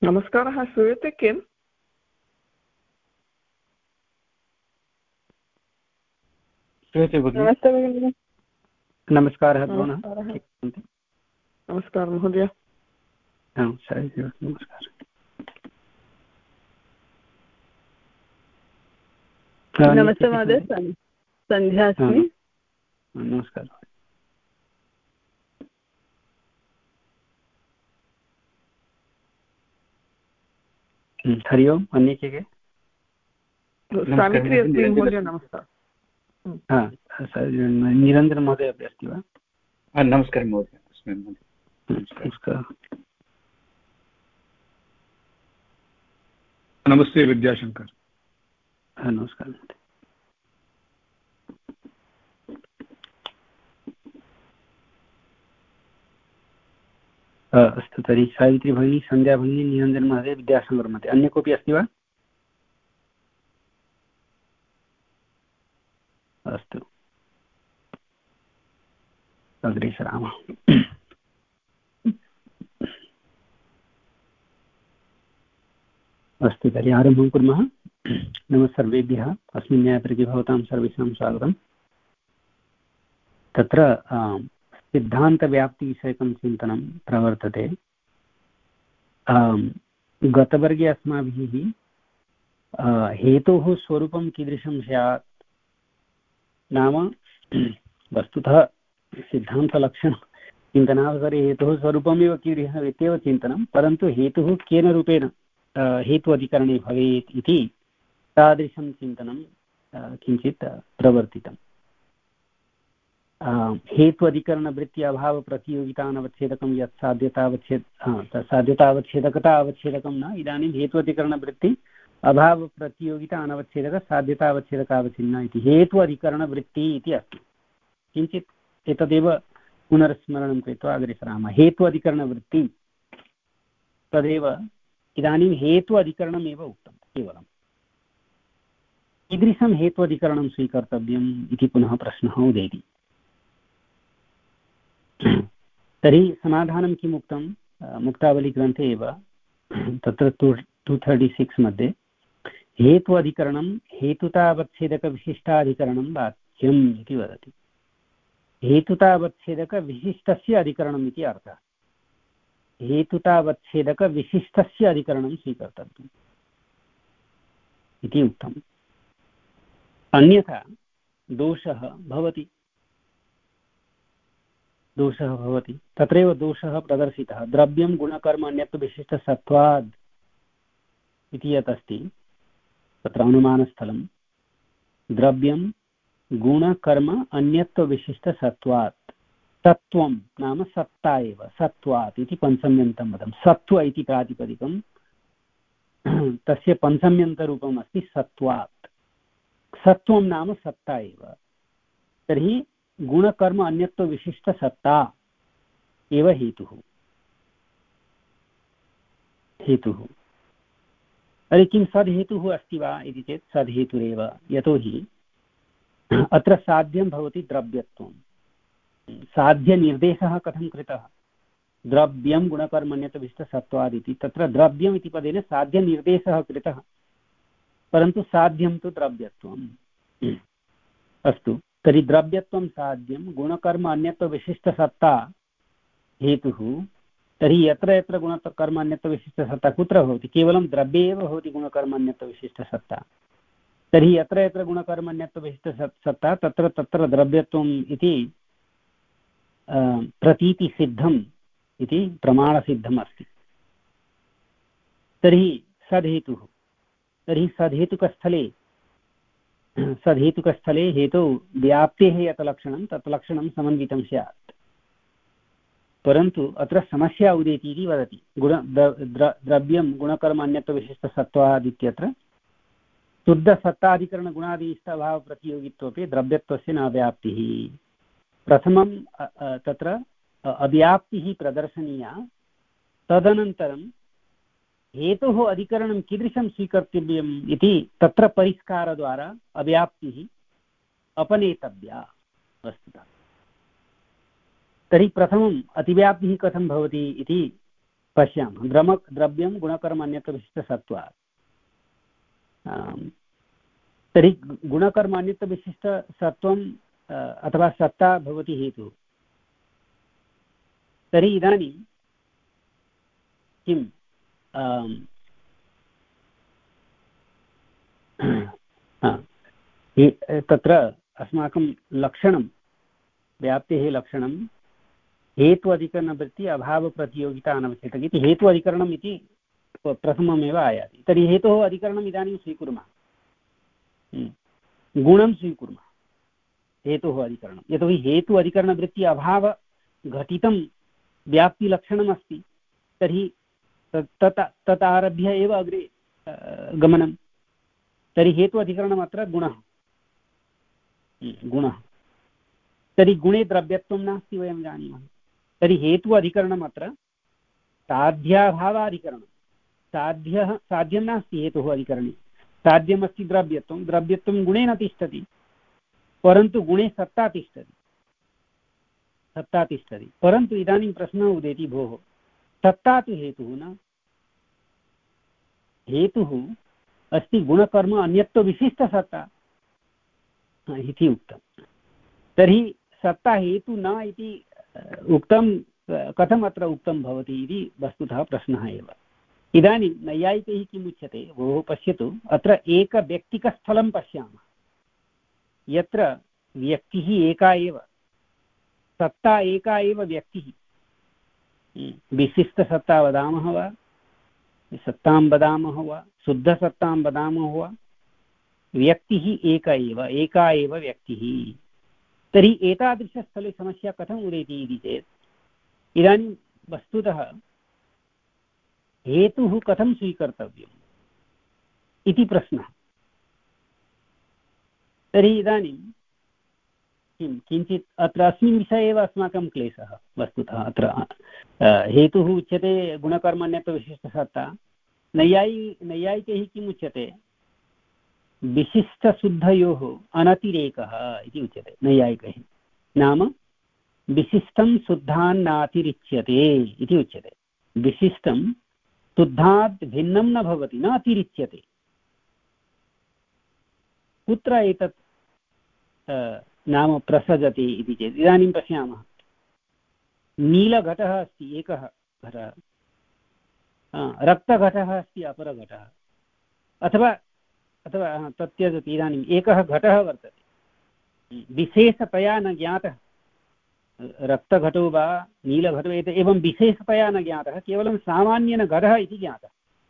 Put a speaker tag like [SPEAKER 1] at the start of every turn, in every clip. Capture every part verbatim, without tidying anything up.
[SPEAKER 1] नमस्कारः, श्रूयते किल?
[SPEAKER 2] श्रूयते भगिनि।
[SPEAKER 1] नमस्ते भगिनि।
[SPEAKER 2] नमस्कारः।
[SPEAKER 1] नमस्कारः महोदय।
[SPEAKER 2] नमस्कारः।
[SPEAKER 3] नमस्ते महोदय, सन्ध्या अस्मि।
[SPEAKER 2] नमस्कारः। हरि ओम्। अन्ये के के?
[SPEAKER 1] सावित्री अस्मि महोदय। नमस्कारः।
[SPEAKER 2] निरञ्जन महोदय अपि अस्ति वा?
[SPEAKER 4] नमस्कारः महोदय।
[SPEAKER 2] नमस्कारः।
[SPEAKER 5] नमस्ते विद्याशंकर।
[SPEAKER 2] नमस्कारः महोदय। अस्तु, तर्हि सावित्री भगिनी, सन्ध्या भगिनी, निरञ्जन महोदय, विद्याशंकर महोदय, अन्य कोऽपि अस्ति वा? अस्तु, अग्रे सरामः। अस्तु, तर्हि आरम्भं कुर्मः। नमः सर्वेभ्यः। अस्मिन् न्यायप्रति भवतां सर्वेषां स्वागतम्। तत्र सिद्धान्तव्याप्तिविषयकं चिन्तनं प्रवर्तते। गतवर्गे अस्माभिः हेतोः स्वरूपं कीदृशं स्यात्, नाम वस्तुतः सिद्धान्तलक्षणचिन्तनावसरे हेतुः स्वरूपमेव कीदृशम् इत्येव चिन्तनं, परन्तु हेतुः केन रूपेण हेतु अधिकरणे भवेत् इति तादृशं चिन्तनं किञ्चित् प्रवर्तितम्। हेतु अधिकरणवृत्ति अभावप्रतियोगितानवच्छेदकं यत् साध्यतावच्छेद साध्यतावच्छेदकता अवच्छेदकं न, इदानीं हेतु अधिकरणवृत्ति अभावप्रतियोगिता अनवच्छेदक साध्यतावच्छेदकावच्छिन्न इति हेतु अधिकरणवृत्ति इति अस्ति। किञ्चित् एतदेव पुनर्स्मरणं कृत्वा अग्रे सरामः। हेतु अधिकरणवृत्ति तदेव इदानीं हेतु अधिकरणमेव उक्तं केवलं। कीदृशं हेतु अधिकरणं स्वीकर्तव्यम् इति पुनः प्रश्नः उदेति। तर्हि समाधानं किम् उक्तं मुक्तावलीग्रन्थे एव, तत्र टु थर्टि सिक्स् मध्ये हेतु अधिकरणं हेतुतावच्छेदकविशिष्टाधिकरणं वाच्यम् इति वदति। हेतुतावच्छेदकविशिष्टस्य अधिकरणम् इति अर्थः। हेतुतावच्छेदकविशिष्टस्य अधिकरणं स्वीकर्तव्यम् इति उक्तम्। अन्यथा दोषः भवति दोषः भवति तत्रैव दोषः प्रदर्शितः। द्रव्यं गुणकर्म अन्यत्व विशिष्टसत्त्वाद् इति यत् अस्ति, तत्र अनुमानस्थलं द्रव्यं गुणकर्म अन्यत्व विशिष्टसत्त्वात्। सत्त्वं नाम सत्ता एव, सत्त्वात् इति पञ्चम्यन्तं पदं। सत्त्व इति प्रातिपदिकं, तस्य पञ्चम्यन्तरूपम् अस्ति सत्त्वात्। सत्त्वं नाम सत्ता एव। तर्हि गुणकर्म अन्यत्व विशिष्टसत्ता एव हेतुः हेतुः तर्हि किं सद्हेतुः अस्ति वा इति चेत् सद्हेतुरेव। यतोहि अत्र साध्यं भवति द्रव्यत्वं। साध्यनिर्देशः कथं कृतः? द्रव्यं गुणकर्म अन्यत्व विशिष्टसत्त्वादिति। तत्र द्रव्यम् इति पदेन साध्यनिर्देशः कृतः, परन्तु साध्यं तु द्रव्यत्वम्। अस्तु, तर्हि द्रव्यत्वं साध्यं, गुणकर्म अन्यत्व विशिष्टसत्ता हेतुः। तर्हि यत्र यत्र गुणकर्म अन्यत्व विशिष्टसत्ता कुत्र भवति? केवलं द्रव्ये एव भवति गुणकर्म अन्यत्व विशिष्टसत्ता। तर्हि यत्र यत्र गुणकर्म अन्यत्व विशिष्टसत्ता तत्र तत्र द्रव्यत्वम् इति प्रतीतिसिद्धम् इति प्रमाणसिद्धम् अस्ति। तर्हि सद्हेतुः तर्हि सद्हेतुकस्थले सद्हेतुकस्थले हेतौ व्याप्तेः यत् लक्षणं तत् लक्षणं समन्वितं स्यात्। परन्तु अत्र समस्या उदेति इति वदति। गुण द्रव्यं गुणकर्म अन्यत्व विशिष्टसत्त्वादित्यत्र शुद्धसत्ताधिकरणगुणादिष्टाभावप्रतियोगित्वपि द्रव्यत्वस्य न व्याप्तिः। प्रथमं तत्र अव्याप्तिः प्रदर्शनीया, तदनन्तरं हेतुः अधिकरणं कीदृशं स्वीकर्तव्यम् इति तत्र परिष्कारद्वारा अव्याप्तिः अपनेतव्या वस्तुतः। तर्हि प्रथमम् अतिव्याप्तिः कथं भवति इति पश्यामः। द्रम द्रव्यं गुणकर्मान्यत्वविशिष्टसत्त्वात्। तर्हि गुणकर्मान्यत्वविशिष्टसत्त्वं अथवा सत्ता भवति हेतुः। तर्हि इदानीं किं तत्र अस्माकं लक्षणं व्याप्तेः लक्षणं हेतु अधिकरणवृत्ति अभावप्रतियोगिता अनवच्छेदक इति हेतु अधिकरणम् इति प्रथममेव आयाति। तर्हि हेतोः अधिकरणम् इदानीं स्वीकुर्मः, गुणं स्वीकुर्मः हेतोः अधिकरणं। यतोहि हेतु अधिकरणवृत्ति अभावघटितं व्याप्तिलक्षणमस्ति, तर्हि तत् तत् आरभ्य एव अग्रे गमनं। तर्हि हेतु अधिकरणम् अत्र गुणः गुणः तर्हि गुणे द्रव्यत्वं नास्ति, वयं जानीमः। तर्हि हेतु अधिकरणम् अत्र साध्याभावाधिकरणं। साध्यः साध्यं नास्ति हेतुः अधिकरणे। साध्यमस्ति द्रव्यत्वं, द्रव्यत्वं गुणेन तिष्ठति, परन्तु गुणे सत्ता तिष्ठति सत्ता तिष्ठति परन्तु इदानीं प्रश्नः उदेति, भोः सत्ता तु हेतुः न। हेतुः अस्ति गुणकर्म अन्यत्वविशिष्टसत्ता इति उक्तं। तर्हि सत्ता हेतु न इति उक्तं, कथम् अत्र उक्तं भवति इति वस्तुतः प्रश्नः एव। इदानीं नैयायिकैः किम् उच्यते, भोः पश्यतु, अत्र एकव्यक्तिकस्थलं पश्यामः, यत्र व्यक्तिः एका एव, सत्ता एका एव व्यक्तिः। विशिष्टसत्ता वदामः वा, सत्तां वदामः वा, शुद्धसत्तां वदामः वा, व्यक्तिः एका एव एका एव व्यक्तिः। तर्हि एतादृशस्थले समस्या कथम् उदेति इति चेत्, इदानीं वस्तुतः हेतुः कथं स्वीकर्तव्यम् इति प्रश्नः। तर्हि इदानीं किं किञ्चित् अत्र अस्मिन् विषये एव अस्माकं क्लेशः वस्तुतः। अत्र हेतुः उच्यते गुणकर्मान्यत्वविशिष्टसत्ता। नैयायि नैयायिकैः किम् उच्यते, विशिष्टशुद्धयोः अनतिरेकः इति उच्यते नैयायिकैः। नाम विशिष्टं शुद्धान्नातिरिच्यते इति उच्यते। विशिष्टं शुद्धात् भिन्नं न भवति, न अतिरिच्यते। कुत्र एतत् नाम प्रसजति इति चेत्, इदानीं पश्यामः, नीलघटः अस्ति एकः घटः, रक्तघटः अस्ति अपरघटः, अथवा अथवा तत् त्यजति। इदानीम् एकः घटः वर्तते, विशेषतया न ज्ञातः, रक्तघटो वा नीलघटो एत एवं विशेषतया न ज्ञातः, केवलं सामान्येन घटः इति ज्ञातः।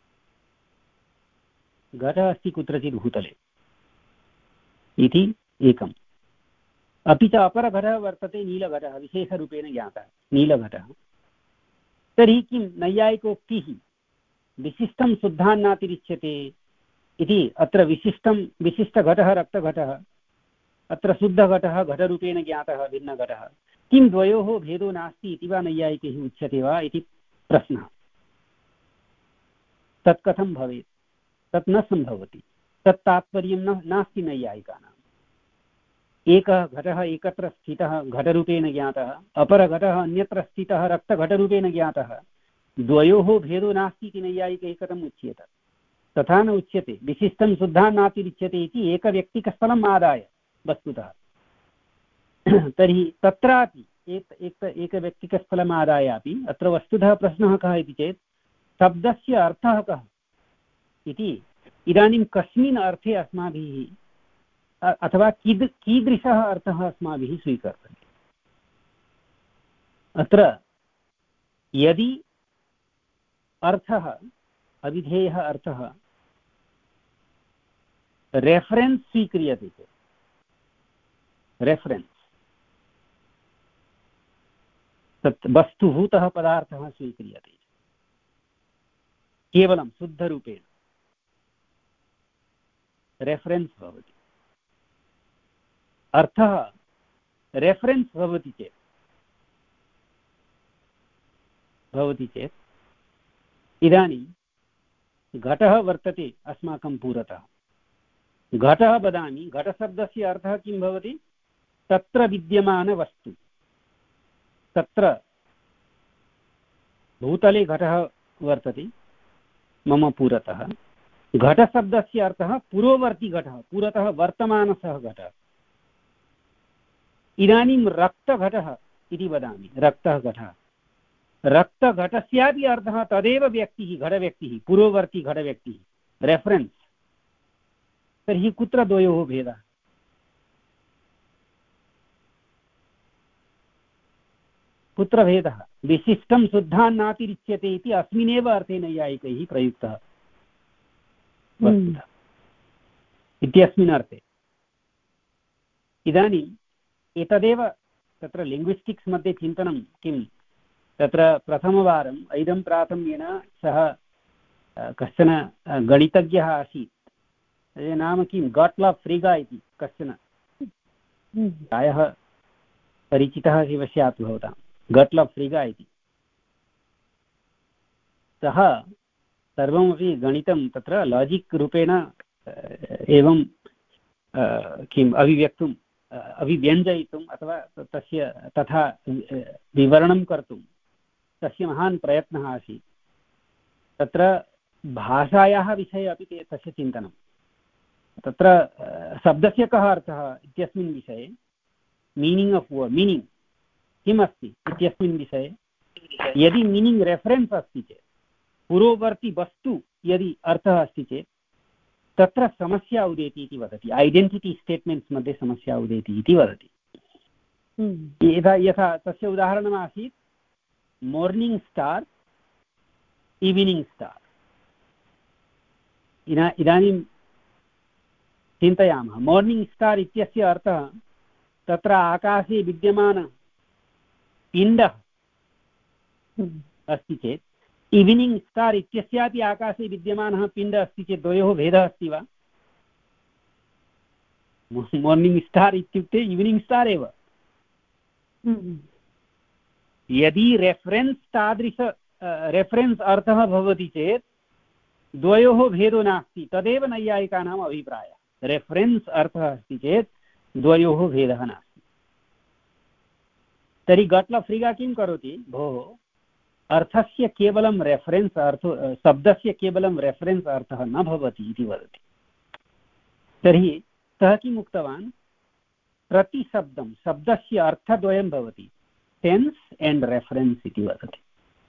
[SPEAKER 2] घटः अस्ति कुत्रचित् भूतले इति एकम्। अपि च अपरघटः वर्तते नीलघटः, विशेषरूपेण ज्ञातः नीलघटः। तर्हि किं नैयायिकोक्तिः विशिष्टं शुद्धान्नातिरिच्यते इति, अत्र विशिष्टं विशिष्टघटः रक्तघटः, अत्र शुद्धघटः घटरूपेण ज्ञातः भिन्नघटः, किं द्वयोः भेदो नास्ति इति वा नैयायिकैः उच्यते वा इति प्रश्नः। तत् कथं भवेत्? तत् न सम्भवति, तत् तात्पर्यं न नास्ति नैयायिकानाम्। एकः घटः एकत्र स्थितः घटरूपेण ज्ञातः, अपरघटः अन्यत्र स्थितः रक्तघटरूपेण ज्ञातः, द्वयोः भेदो नास्ति इति नैयायिकैः कथम् उच्येत? तथा न उच्यते। विशिष्टं शुद्धान्नातिरिच्यते इति एकव्यक्तिकस्थलम् आदाय वस्तुतः। तर्हि तत्रापि एक एक एकव्यक्तिकस्थलम् आदायापि अत्र वस्तुतः प्रश्नः कः इति चेत्, शब्दस्य अर्थः कः इति। इदानीं कस्मिन् अर्थे अस्माभिः अथवा कीद् कीदृशः अर्थः अस्माभिः स्वीकर्तव्यः? अत्र यदि अर्थः अविधेयः अर्थः रेफरेन्स् स्वीक्रियते चेत्, रेफरेन्स् तत् वस्तुभूतः पदार्थः स्वीक्रियते केवलं शुद्धरूपेण, रेफरेन्स् भवति। अर्थः रेफरेन्स् भवति चेत् भवति चेत् इदानीं घटः वर्तते अस्माकं पुरतः, घटः वदामि, घटशब्दस्य अर्थः किं भवति? तत्र विद्यमानवस्तु। तत्र भूतले घटः वर्तते मम पुरतः। घटशब्दस्य अर्थः पुरोवर्ती घटः, पुरतः वर्तमानः घटः। इदानीं रक्तघटः इति वदामि, रक्तः घटः। रक्तघटस्यापि अर्थः तदेव व्यक्तिः, घटव्यक्तिः, पुरोवर्ती घटव्यक्तिः, रेफरेन्स्। तर्हि कुत्र द्वयोः भेदः? कुत्र भेदः? विशिष्टं शुद्धान्नातिरिच्यते इति अस्मिन्नेव अर्थे नैयायिकैः प्रयुक्तः वस्तुतः इत्यस्मिन् अर्थे। इदानीम् एतदेव तत्र लिङ्ग्विस्टिक्स् मध्ये चिन्तनं किं, तत्र प्रथमवारम् ऐदं प्राथम्येन सः कश्चन गणितज्ञः आसीत्, नाम किं, गाट्लाफ् फ्रीगा इति कश्चन, प्रायः परिचितः एव स्यात् भवतां, गाट्लाफ् फ्रीगा इति। सः सर्वमपि गणितं तत्र लाजिक् रूपेण एवं किम् अभिव्यक्तुम् अभिव्यञ्जयितुम् अथवा तस्य तथा विवरणं कर्तुं तस्य महान् प्रयत्नः आसीत्। तत्र भाषायाः विषये अपि ते तस्य चिन्तनं, तत्र शब्दस्य कः अर्थः इत्यस्मिन् विषये, मीनिङ्ग् आफ् वर्ड्, मीनिङ्ग् किमस्ति इत्यस्मिन् विषये, यदि मीनिङ्ग् रेफरेन्स् अस्ति चेत्, पुरोवर्ती वस्तु यदि अर्थः अस्ति चेत् तत्र समस्या उदेति इति वदति। ऐडेण्टिटि स्टेट्मेण्ट्स् मध्ये समस्या उदेति इति वदति। यथा यथा तस्य उदाहरणम् आसीत् मोर्निङ्ग् स्टार्, इविनिङ्ग् स्टार्। इदा इदानीं चिन्तयामः, मोर्निङ्ग् स्टार् इत्यस्य अर्थः तत्र आकाशे विद्यमान पिण्डः अस्ति चेत्, इविनिङ्ग् स्टार् इत्यस्यापि आकाशे विद्यमानः पिण्डः अस्ति चेत् द्वयोः भेदः अस्ति वा? मोर्निङ्ग् स्टार् इत्युक्ते इविनिङ्ग् स्टार् एव। यदि रेफरेन्स् तादृश रेफरेन्स् अर्थः भवति चेत् द्वयोः भेदो नास्ति, तदेव नैयायिकानाम् अभिप्रायः। रेफरेन्स् अर्थः अस्ति चेत् द्वयोः भेदः नास्ति। तर्हि गाट्लाफ् फ्रीगा किं करोति, भोः अर्थस्य केवलं रेफरेन्स् अर्थ, शब्दस्य केवलं रेफरेन्स् अर्थः न भवति इति वदति। तर्हि सः किम् उक्तवान्, प्रतिशब्दं शब्दस्य अर्थद्वयं भवति, सेन्स् एण्ड् रेफरेन्स् इति वदति।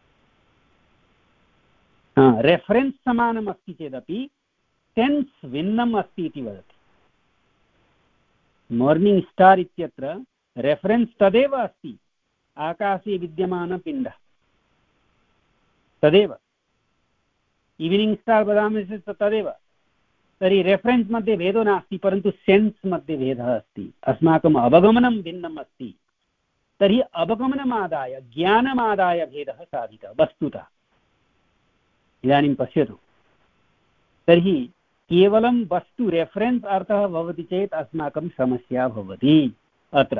[SPEAKER 2] रेफरेन्स् समानम् अस्ति चेदपि सेन्स् भिन्नम् अस्ति इति वदति। मोर्निङ्ग् स्टार् इत्यत्र रेफरेन्स् तदेव अस्ति, आकाशे विद्यमानपिण्डः तदेव। इविनिङ्ग् स्टार् वदामि चेत् तदेव। तर्हि रेफरेन्स् मध्ये भेदो नास्ति, परन्तु सेन्स् मध्ये भेदः अस्ति, अस्माकम् अवगमनं भिन्नम् अस्ति। तर्हि अवगमनमादाय ज्ञानमादाय भेदः साधितः वस्तुतः। इदानीं पश्यतु, तर्हि केवलं वस्तु रेफरेन्स् अर्थः भवति चेत् अस्माकं समस्या भवति। अत्र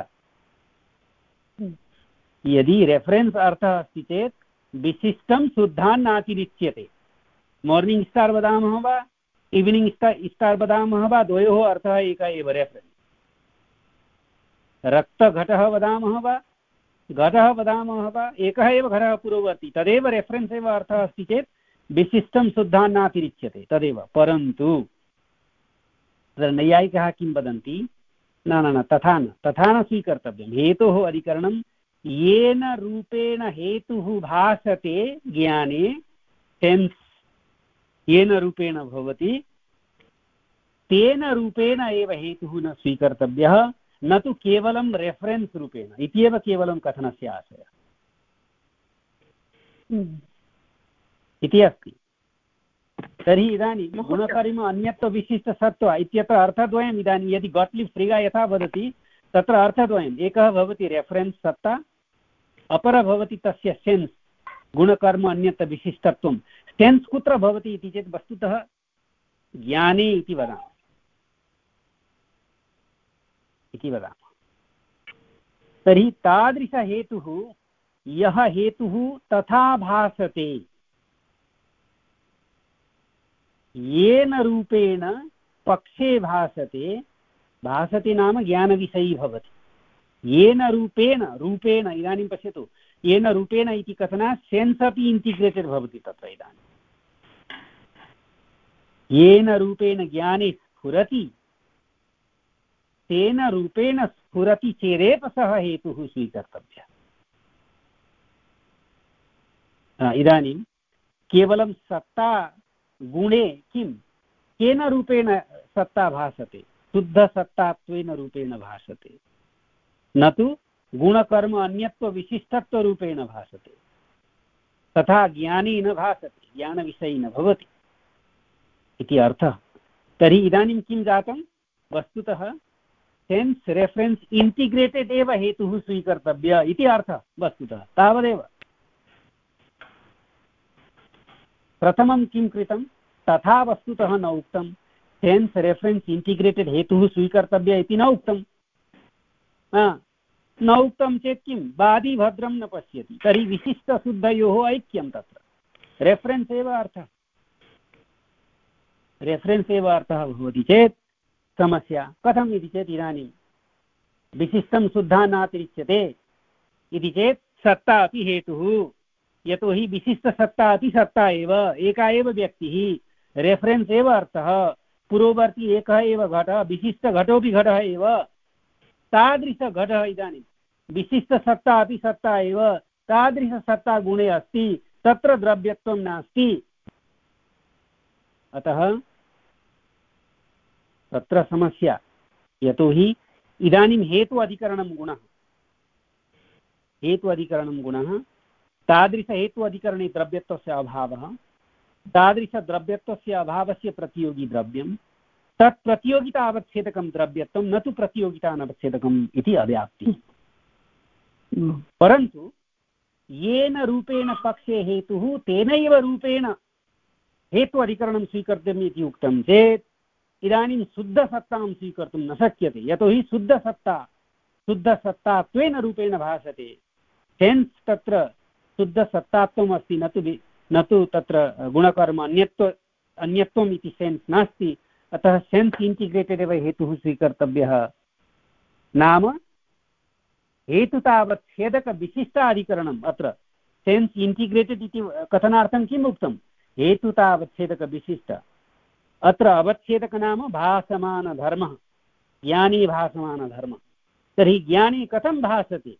[SPEAKER 2] यदि रेफरेन्स् अर्थः अस्ति चेत् विशिष्टं शुद्धान्नातिरिच्यते। मोर्निङ्ग् स्टार् वदामः वा, इविनिङ्ग् स्टार् वदामः वा, द्वयोः अर्थः एकः एव, रेफरेन्स्। रक्तघटः वदामः वा, घटः वदामः वा, एकः एव घटः पुरोवर्ती, तदेव रेफरेन्स् एव अर्थः अस्ति चेत् विशिष्टं शुद्धान्नातिरिच्यते, तदेव। परन्तु नैयायिकाः किं वदन्ति, न न न तथा न तथा न स्वीकर्तव्यं। हेतोः अधिकरणं येन रूपेण हेतुः भासते ज्ञाने, सेन्स् येन रूपेण भवति तेन रूपेण एव हेतुः न स्वीकर्तव्यः, न तु केवलं रेफरेन्स् रूपेण इत्येव केवलं कथनस्य आशयः इति अस्ति। तर्हि इदानीं गुणकर्म अन्यत्वविशिष्टसत्त्व इत्यत्र अर्थद्वयम्। इदानीं यदि गाट्लिफ् फ्रीगा यथा वदति तत्र अर्थद्वयम्, एकः भवति रेफरेन्स् सत्ता, अपरः भवति तस्य सेन्स्, गुणकर्म अन्यत्वविशिष्टत्वं। सेन्स् कुत्र भवति इति चेत् वस्तुतः ज्ञाने इति वदामः इति वदामः। तर्हि तादृशहेतुः, यः हेतुः तथा भासते, येन रूपेण पक्षे भासते, भासते नाम ज्ञानविषयी भवति, येन रूपेण, रूपेण इदानीं पश्यतु, येन रूपेण इति कथनात् सेन्स् अपि इण्टिग्रेटेड् भवति तत्र। इदानीं येन रूपेण ज्ञाने स्फुरति तेन रूपेण स्फुरति चेदेव सः हेतुः स्वीकर्तव्यः। इदानीं केवलं सत्ता गुणे किं केन रूपेण सत्ता भासते, शुद्धसत्तात्वेन रूपेण भासते, न तु गुणकर्म अन्यत्व विशिष्टत्वरूपेण भासते। तथा ज्ञाने न भासते, ज्ञानविषयी न भवति इति अर्थः। तर्हि इदानीं किं जातं, वस्तुतः सेन्स् रेफरेन्स् इण्टिग्रेटेड् एव हेतुः स्वीकर्तव्य इति अर्थः वस्तुतः, तावदेव। प्रथमं किं कृतं, तथा वस्तुतः न उक्तं, सेन्स् रेफरेन्स् इण्टिग्रेटेड् हेतुः स्वीकर्तव्य इति न उक्तं। न उक्तं चेत् किं, वादी भद्रं न पश्यति, तर्हि विशिष्टशुद्धयोः ऐक्यं तत्र रेफरेन्स् एव अर्थः, रेफरेन्स् एव अर्थः भवति चेत् समस्या कथम् इति चेत्, इदानीं विशिष्टं शुद्धा नातिरिच्यते इति चेत् सत्ता अपि हेतुः, यतोहि विशिष्टसत्ता अपि सत्ता एव, एका एव व्यक्तिः, रेफरेन्स् एव अर्थः, पूर्ववर्ती एकः एव घटः, विशिष्टघटोऽपि घटः एव, तादृशघटः इदानीं विशिष्टसत्ता अपि सत्ता एव, तादृशसत्ता गुणे अस्ति, तत्र द्रव्यत्वं नास्ति। अतः तत्र समस्या, यतोहि इदानीं हेतु अधिकरणं गुणः, हेतु अधिकरणं गुणः, तादृशहेतु अधिकरणे द्रव्यत्वस्य अभावः, तादृशद्रव्यत्वस्य अभावस्य प्रतियोगी द्रव्यं, तत् प्रतियोगितावच्छेदकं द्रव्यत्वं, न तु प्रतियोगितानवच्छेदकम् इति अव्याप्तिः। परन्तु येन रूपेण पक्षे हेतुः तेनैव रूपेण हेतु अधिकरणं स्वीकर्तव्यम् इति उक्तं चेत् इदानीं शुद्धसत्तां स्वीकर्तुं न शक्यते, यतोहि शुद्धसत्ता शुद्धसत्तात्वेन रूपेण भासते। सेन्स् तत्र शुद्धसत्तात्वम् अस्ति, न तु न तु तत्र गुणकर्म अन्यत्व अन्यत्वम् इति सेन्स् नास्ति। अतः सेन्स् इण्टिग्रेटेड् एव हेतुः स्वीकर्तव्यः। नाम हेतुतावच्छेदकविशिष्टाधिकरणम्, अत्र सेन्स् इण्टिग्रेटेड् इति कथनार्थं किम् उक्तं, हेतुतावच्छेदकविशिष्ट। अत्र अवच्छेदक नाम भासमानधर्मः, ज्ञाने भासमानधर्मः। तर्हि ज्ञाने कथं भासते,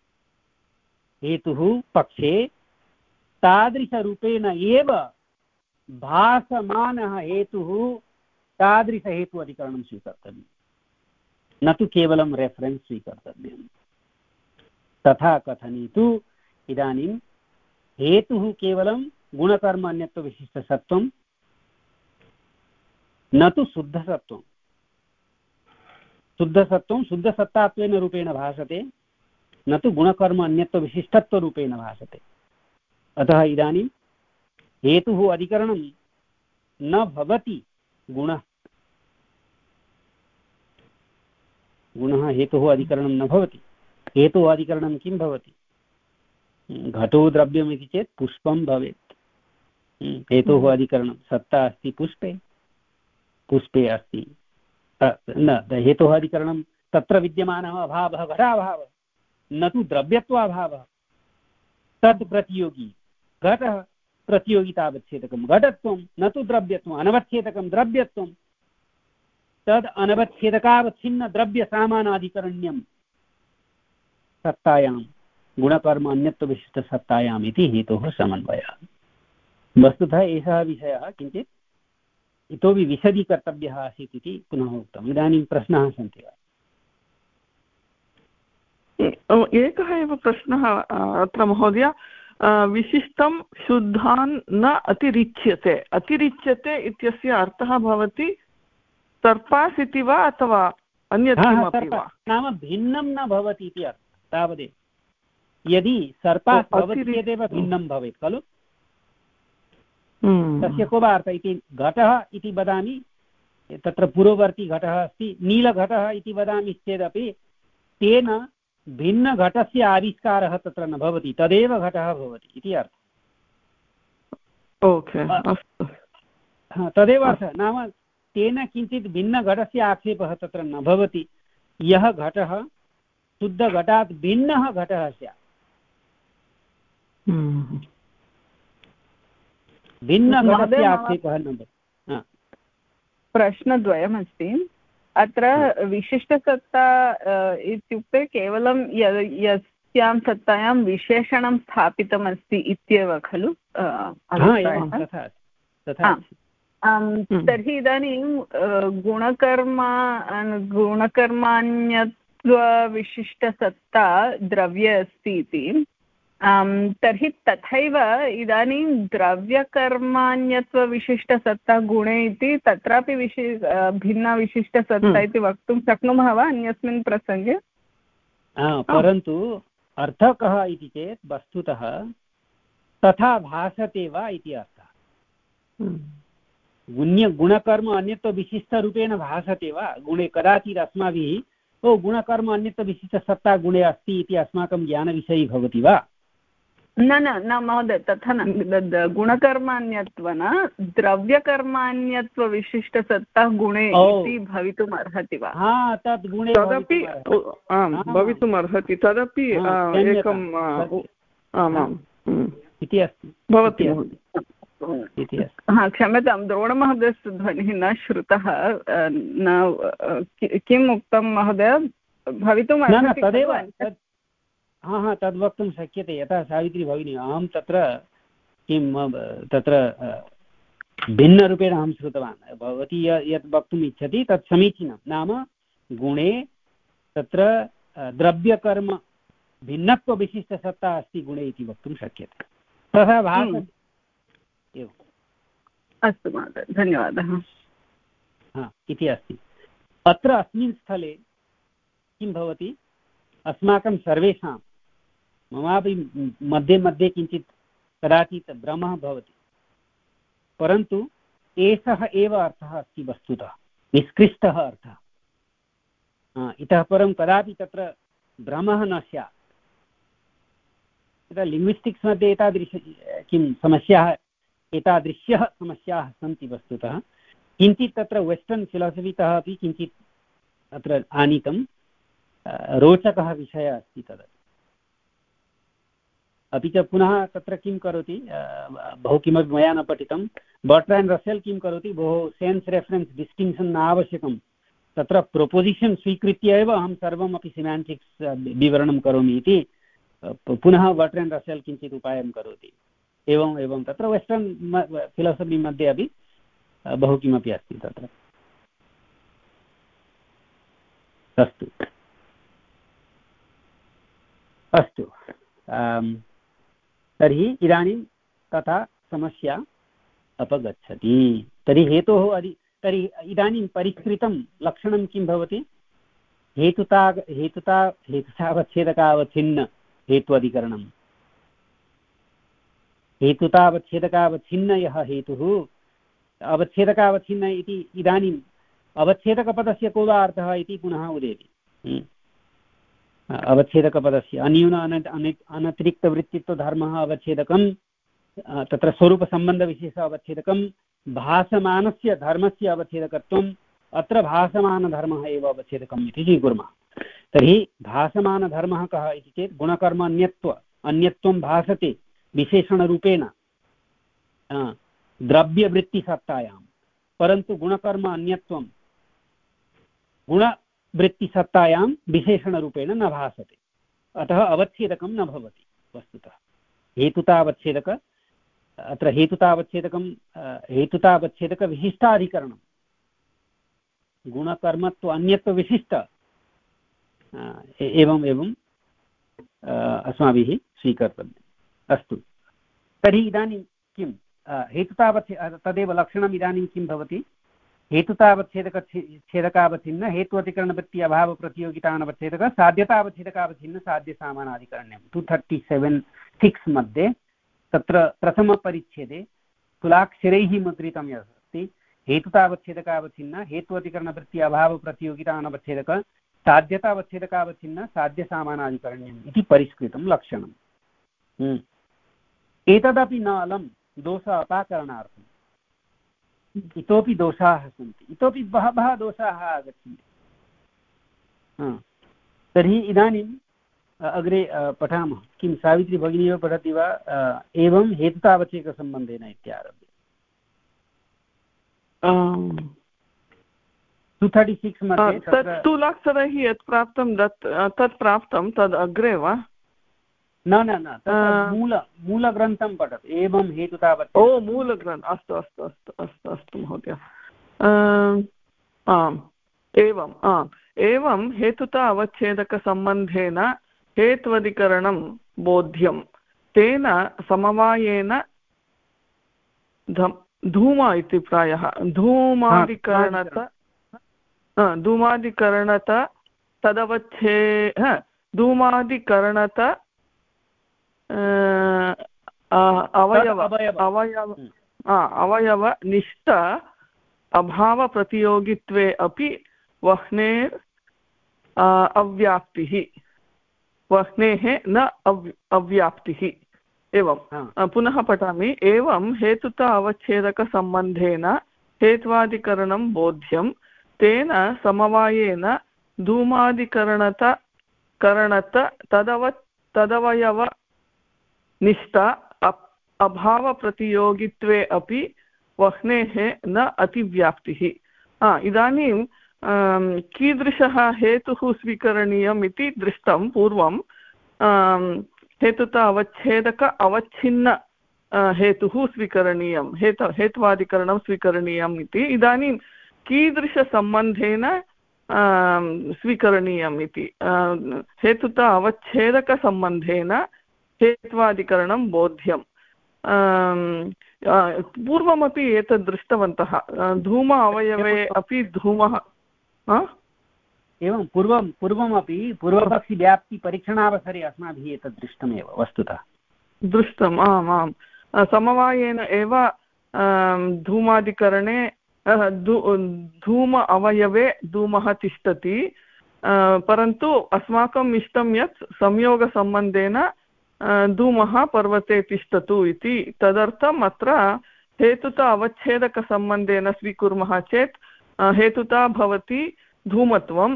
[SPEAKER 2] हेतुः पक्षे तादृशरूपेण एव भासमानः हेतुः, तादृशहेतु अधिकरणं स्वीकर्तव्यं, न तु केवलं रेफरेन्स् स्वीकर्तव्यं। तथा कथने तु इदानीं हेतुः केवलं गुणकर्म अन्यत्व विशिष्टसत्त्वं, न तु शुद्धसत्त्वं। शुद्धसत्त्वं शुद्धसत्तात्वेन रूपेण भासते, न तु गुणकर्म अन्यत्व विशिष्टत्वरूपेण भासते। अतः इदानीं हेतुः अधिकरणं न भवति गुणः, गुणः हेतुः अधिकरणं न भवति। हेतुः अधिकरणं किं भवति, घटो द्रव्यम् इति चेत् पुष्पं भवेत्। हेतुः अधिकरणं सत्ता अस्ति पुष्पे, पुष्पे अस्ति न, हेतुः अधिकरणं तत्र विद्यमानः अभावः घटाभावः, न तु द्रव्यत्वाभावः। तद् प्रतियोगी घटः, प्रतियोगितावच्छेदकं घटत्वं, न तु द्रव्यत्वम्, अनवच्छेदकं द्रव्यत्वं। तद् अनवच्छेदकावच्छिन्न द्रव्यसामानाधिकरण्यं सत्तायां, गुणकर्म अन्यत्वविशिष्टसत्तायाम् इति हेतोः समन्वयः। वस्तुतः एषः विषयः किञ्चित् इतोपि विशदीकर्तव्यः आसीत् इति पुनः उक्तम्। इदानीं प्रश्नाः सन्ति वा?
[SPEAKER 1] एकः एव प्रश्नः अत्र महोदय, विशिष्टं शुद्धान् न अतिरिच्यते, अतिरिच्यते इत्यस्य अर्थः भवति सर्पास् इति वा अथवा अन्यत् किमपि वा? नाम
[SPEAKER 2] भिन्नं न भवति इति अर्थः, तावदेव। यदि सर्पास् भवति चेदेव भिन्नं भवेत् खलु, तस्य को वा अर्थः इति। घटः इति वदामि, तत्र पूर्ववर्ती घटः अस्ति, नीलघटः इति वदामि चेदपि तेन भिन्नघटस्य आविष्कारः तत्र न भवति, तदेव घटः भवति इति अर्थः।
[SPEAKER 1] ओके, अस्तु,
[SPEAKER 2] तदेव अर्थः। नाम तेन किञ्चित् भिन्नघटस्य आक्षेपः तत्र न भवति। यः घटः शुद्धघटात् भिन्नः घटः स्यात्, भिन्नघटस्य आक्षेपः न भवति।
[SPEAKER 3] प्रश्नद्वयमस्ति अत्र विशिष्टसत्ता इत्युक्ते केवलं यस्यां सत्तायां विशेषणं स्थापितमस्ति इत्येव खलु तर्हि इदानीं गुणकर्म गुणकर्माण्यत्वविशिष्टसत्ता द्रव्ये अस्ति इति तर्हि तथैव इदानीं द्रव्यकर्माण्यत्वविशिष्टसत्ता गुणे इति तत्रापि विशि भिन्नविशिष्टसत्ता इति वक्तुं शक्नुमः वा अन्यस्मिन् प्रसङ्गे?
[SPEAKER 2] परन्तु अर्थः कः इति चेत् वस्तुतः तथा भासते वा इति अर्थः। गुण्य गुणकर्म अन्यत्वविशिष्टरूपेण भासते वा गुणे कदाचित् अस्माभिः ओ गुणकर्म अन्यत्वविशिष्टसत्ता गुणे अस्ति इति अस्माकं ज्ञानविषयी भवति वा?
[SPEAKER 3] न न न महोदय तथा न गुणकर्मान्यत्व न द्रव्यकर्मान्यत्वविशिष्टसत्ता गुणे इति भवितुम् अर्हति वा?
[SPEAKER 2] तद् गुणे
[SPEAKER 1] तदपि भवितुम् अर्हति तदपि एकम् आमाम्
[SPEAKER 2] इति अस्ति
[SPEAKER 1] भवति
[SPEAKER 3] हा क्षम्यतां द्रोणमहोदयस्य ध्वनिः न श्रुतः न किम् उक्तं महोदय भवितुम् अर्हति
[SPEAKER 2] तदेव हा हा तद् वक्तुं शक्यते यथा सावित्री भगिनी अहं तत्र किं तत्र भिन्नरूपेण अहं श्रुतवान् भवती यत् वक्तुम् इच्छति तत् समीचीनं नाम गुणे तत्र द्रव्यकर्म भिन्नत्वविशिष्टसत्ता अस्ति गुणे इति वक्तुं शक्यते तथा भासते एवम्।
[SPEAKER 3] अस्तु महोदय धन्यवादः।
[SPEAKER 2] हा इति अस्ति अत्र अस्मिन् स्थले किं भवति अस्माकं सर्वेषां ममापि मध्ये मध्ये किञ्चित् कदाचित् भ्रमः भवति परन्तु एषः एव अर्थः अस्ति वस्तुतः निष्कृष्टः अर्थः। इतः परं कदापि तत्र भ्रमः न स्यात्। यदा लिङ्ग्विस्टिक्स् मध्ये एतादृश किं समस्याः एतादृश्यः समस्याः सन्ति वस्तुतः किञ्चित् तत्र वेस्टर्न् फिलासफितः अपि किञ्चित् अत्र आनीतं रोचकः विषयः अस्ति तदपि। अपि च पुनः तत्र किं करोति बहु किमपि मया न पठितं बर्ट्राण्ड् रसेल् किं करोति बहु सेन्स् रेफरेन्स् डिस्टिङ्क्षन् न आवश्यकं तत्र प्रोपोसिशन् स्वीकृत्य एव अहं सर्वमपि सिमेण्टिक्स् विवरणं करोमि इति पुनः बर्ट्राण्ड् रसेल् किञ्चित् उपायं करोति। एवम् एवं तत्र वेस्टर्न् फिलासफि मध्ये अपि बहु किमपि अस्ति तत्र। अस्तु अस्तु तर्हि इदानीं तथा समस्या अपगच्छति। तर्हि हेतोः अधि तर्हि इदानीं परिष्कृतं लक्षणं किं भवति? हेतुता हेतुता हेतुतावच्छेदकावच्छिन्न हेत्वधिकरणम्। हेतुतावच्छेदकावच्छिन्न यः हेतुः अवच्छेदकावच्छिन्न इति इदानीम् अवच्छेदकपदस्य को वा अर्थः इति पुनः उदेति। अवच्छेदकपदस्य अन्यून अनतिरिक्तवृत्तित्वधर्मः अवच्छेदकं तत्र स्वरूपसम्बन्धविशेष अवच्छेदकं भासमानस्य धर्मस्य अवच्छेदकत्वम् अत्र भासमानधर्मः एव अवच्छेदकम् इति स्वीकुर्मः। तर्हि भासमानधर्मः कः इति चेत् गुणकर्म अन्यत्व अन्यत्वं भासते विशेषणरूपेण द्रव्यवृत्तिसत्तायां परन्तु गुणकर्म अन्यत्वं गुणवृत्तिसत्तायां विशेषणरूपेण न भासते अतः अवच्छेदकं न भवति वस्तुतः। हेतुतावच्छेदक अत्र हेतुतावच्छेदकं हेतुतावच्छेदकविशिष्टाधिकरणं गुणकर्मत्व अन्यत्वविशिष्ट एवम् एवम् अस्माभिः स्वीकर्तव्यम्। अस्तु तर्हि इदानीं किं हेतुतावच्छे तदेव लक्षणम् इदानीं किं भवति? हेतुतावच्छेदक छेदकावच्छिन्न हेत्वधिकरणवृत्ति अभावप्रतियोगितानवच्छेदक साध्यतावच्छेदकावच्छिन्न साध्यसामानाधिकरण्यं टु थर्टि सेवेन् सिक्स् मध्ये तत्र प्रथमपरिच्छेदे तुलाक्षरैः मुद्रितं यदस्ति हेतुतावच्छेदकावच्छिन्न हेत्वधिकरणवृत्ति अभावप्रतियोगितानवच्छेदक साध्यतावच्छेदकावच्छिन्न साध्यसामानाधिकरण्यम् इति परिष्कृतं लक्षणम्। एतदपि न अलं दोष अपाकरणार्थम् इतोपि दोषाः सन्ति इतोपि बहवः दोषाः आगच्छन्ति। तर्हि इदानीं अग्रे पठामः। किं सावित्री भगिनी एव पठति वा? एवं हेतुतावच्छेदकसम्बन्धेन इत्यारभ्य टु तर्टि सिक्स् मध्ये
[SPEAKER 1] तत् स्थूलाक्षरैः यत् प्राप्तं तत् तत् प्राप्तं तद् अग्रे वा?
[SPEAKER 2] न न न तत्र मूल मूलग्रन्थं पठतु। एवं हेतुतावच्छेदकम्।
[SPEAKER 1] ओ मूलग्रन्थ अस्तु अस्तु अस्तु अस्तु अस्तु महोदय। आम् एवम् आम् एवं हेतुता अवच्छेदकसम्बन्धेन हेत्वधिकरणं बोध्यं तेन समवायेन धूम इति प्रायः धूमादिकरणत धूमादिकरणत तदवच्छे धूमादिकरणत अवयव अवयव अवयवनिष्ठ अभावप्रतियोगित्वे अपि वह्नेर् अव्याप्तिः वह्नेः न अव्याप्तिः। एवं पुनः पठामि। एवं हेतुता अवच्छेदकसम्बन्धेन हेत्वादिकरणं बोध्यं तेन समवायेन धूमादिकरणत करणत तदव तदवयव निष्ठ अभावप्रतियोगित्वे अपि वह्नेः न अतिव्याप्तिः। इदानीं कीदृशः हेतुः स्वीकरणीयम् इति दृष्टं पूर्वं। हेतुता अवच्छेदक अवच्छिन्न हेतुः स्वीकरणीयं हेतु हेत्वादिकरणं स्वीकरणीयम् इति। इदानीं कीदृशसम्बन्धेन स्वीकरणीयम् इति हेतुता अवच्छेदकसम्बन्धेन हेत्वादिकरणं बोध्यं। पूर्वमपि एतद् दृष्टवन्तः। धूम अवयवे अपि धूमः
[SPEAKER 2] एवं पूर्वं पूर्वमपि पूर्वपक्षिव्याप्तिपरीक्षणावसरे अस्माभिः एतद् दृष्टमेव वस्तुतः
[SPEAKER 1] दृष्टम्। आम् आम् समवायेन एव धूमादिकरणे धूम अवयवे धूमः तिष्ठति, परन्तु अस्माकम् इष्टं यत् संयोगसम्बन्धेन धूमः पर्वते तिष्ठतु इति। तदर्थम् अत्र हेतुता अवच्छेदकसम्बन्धेन स्वीकुर्मः चेत् हेतुता भवति धूमत्वं।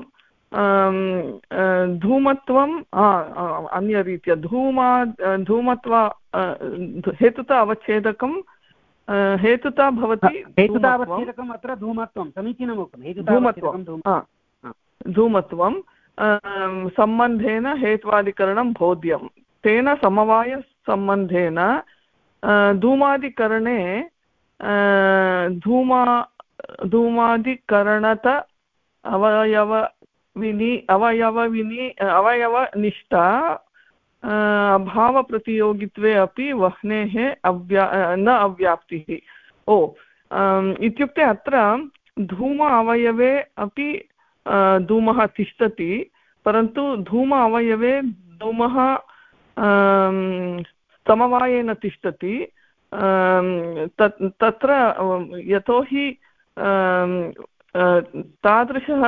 [SPEAKER 1] धूमत्वम् अन्यरीत्या धूमा धूमत्व हेतुता अवच्छेदकं हेतुता भवति
[SPEAKER 2] हेतुतावच्छेदकम् अत्र धूमत्वं समीचीनम् उक्तं। हेतुतावच्छेदकं
[SPEAKER 1] धूमत्वं सम्बन्धेन हेत्वादिकरणं बोध्यं तेन समवायसम्बन्धेन धूमादिकरणे धूमा धूमादिकरणत अवयवविनि अवयवविनि अवयवनिष्ठा अभावप्रतियोगित्वे अपि वह्नेः अव्या न अव्याप्तिः। ओ इत्युक्ते अत्र धूम अवयवे अपि धूमः तिष्ठति, परन्तु धूम अवयवे धूमः समवायेन तिष्ठति। तत्र यतोहि तादृशः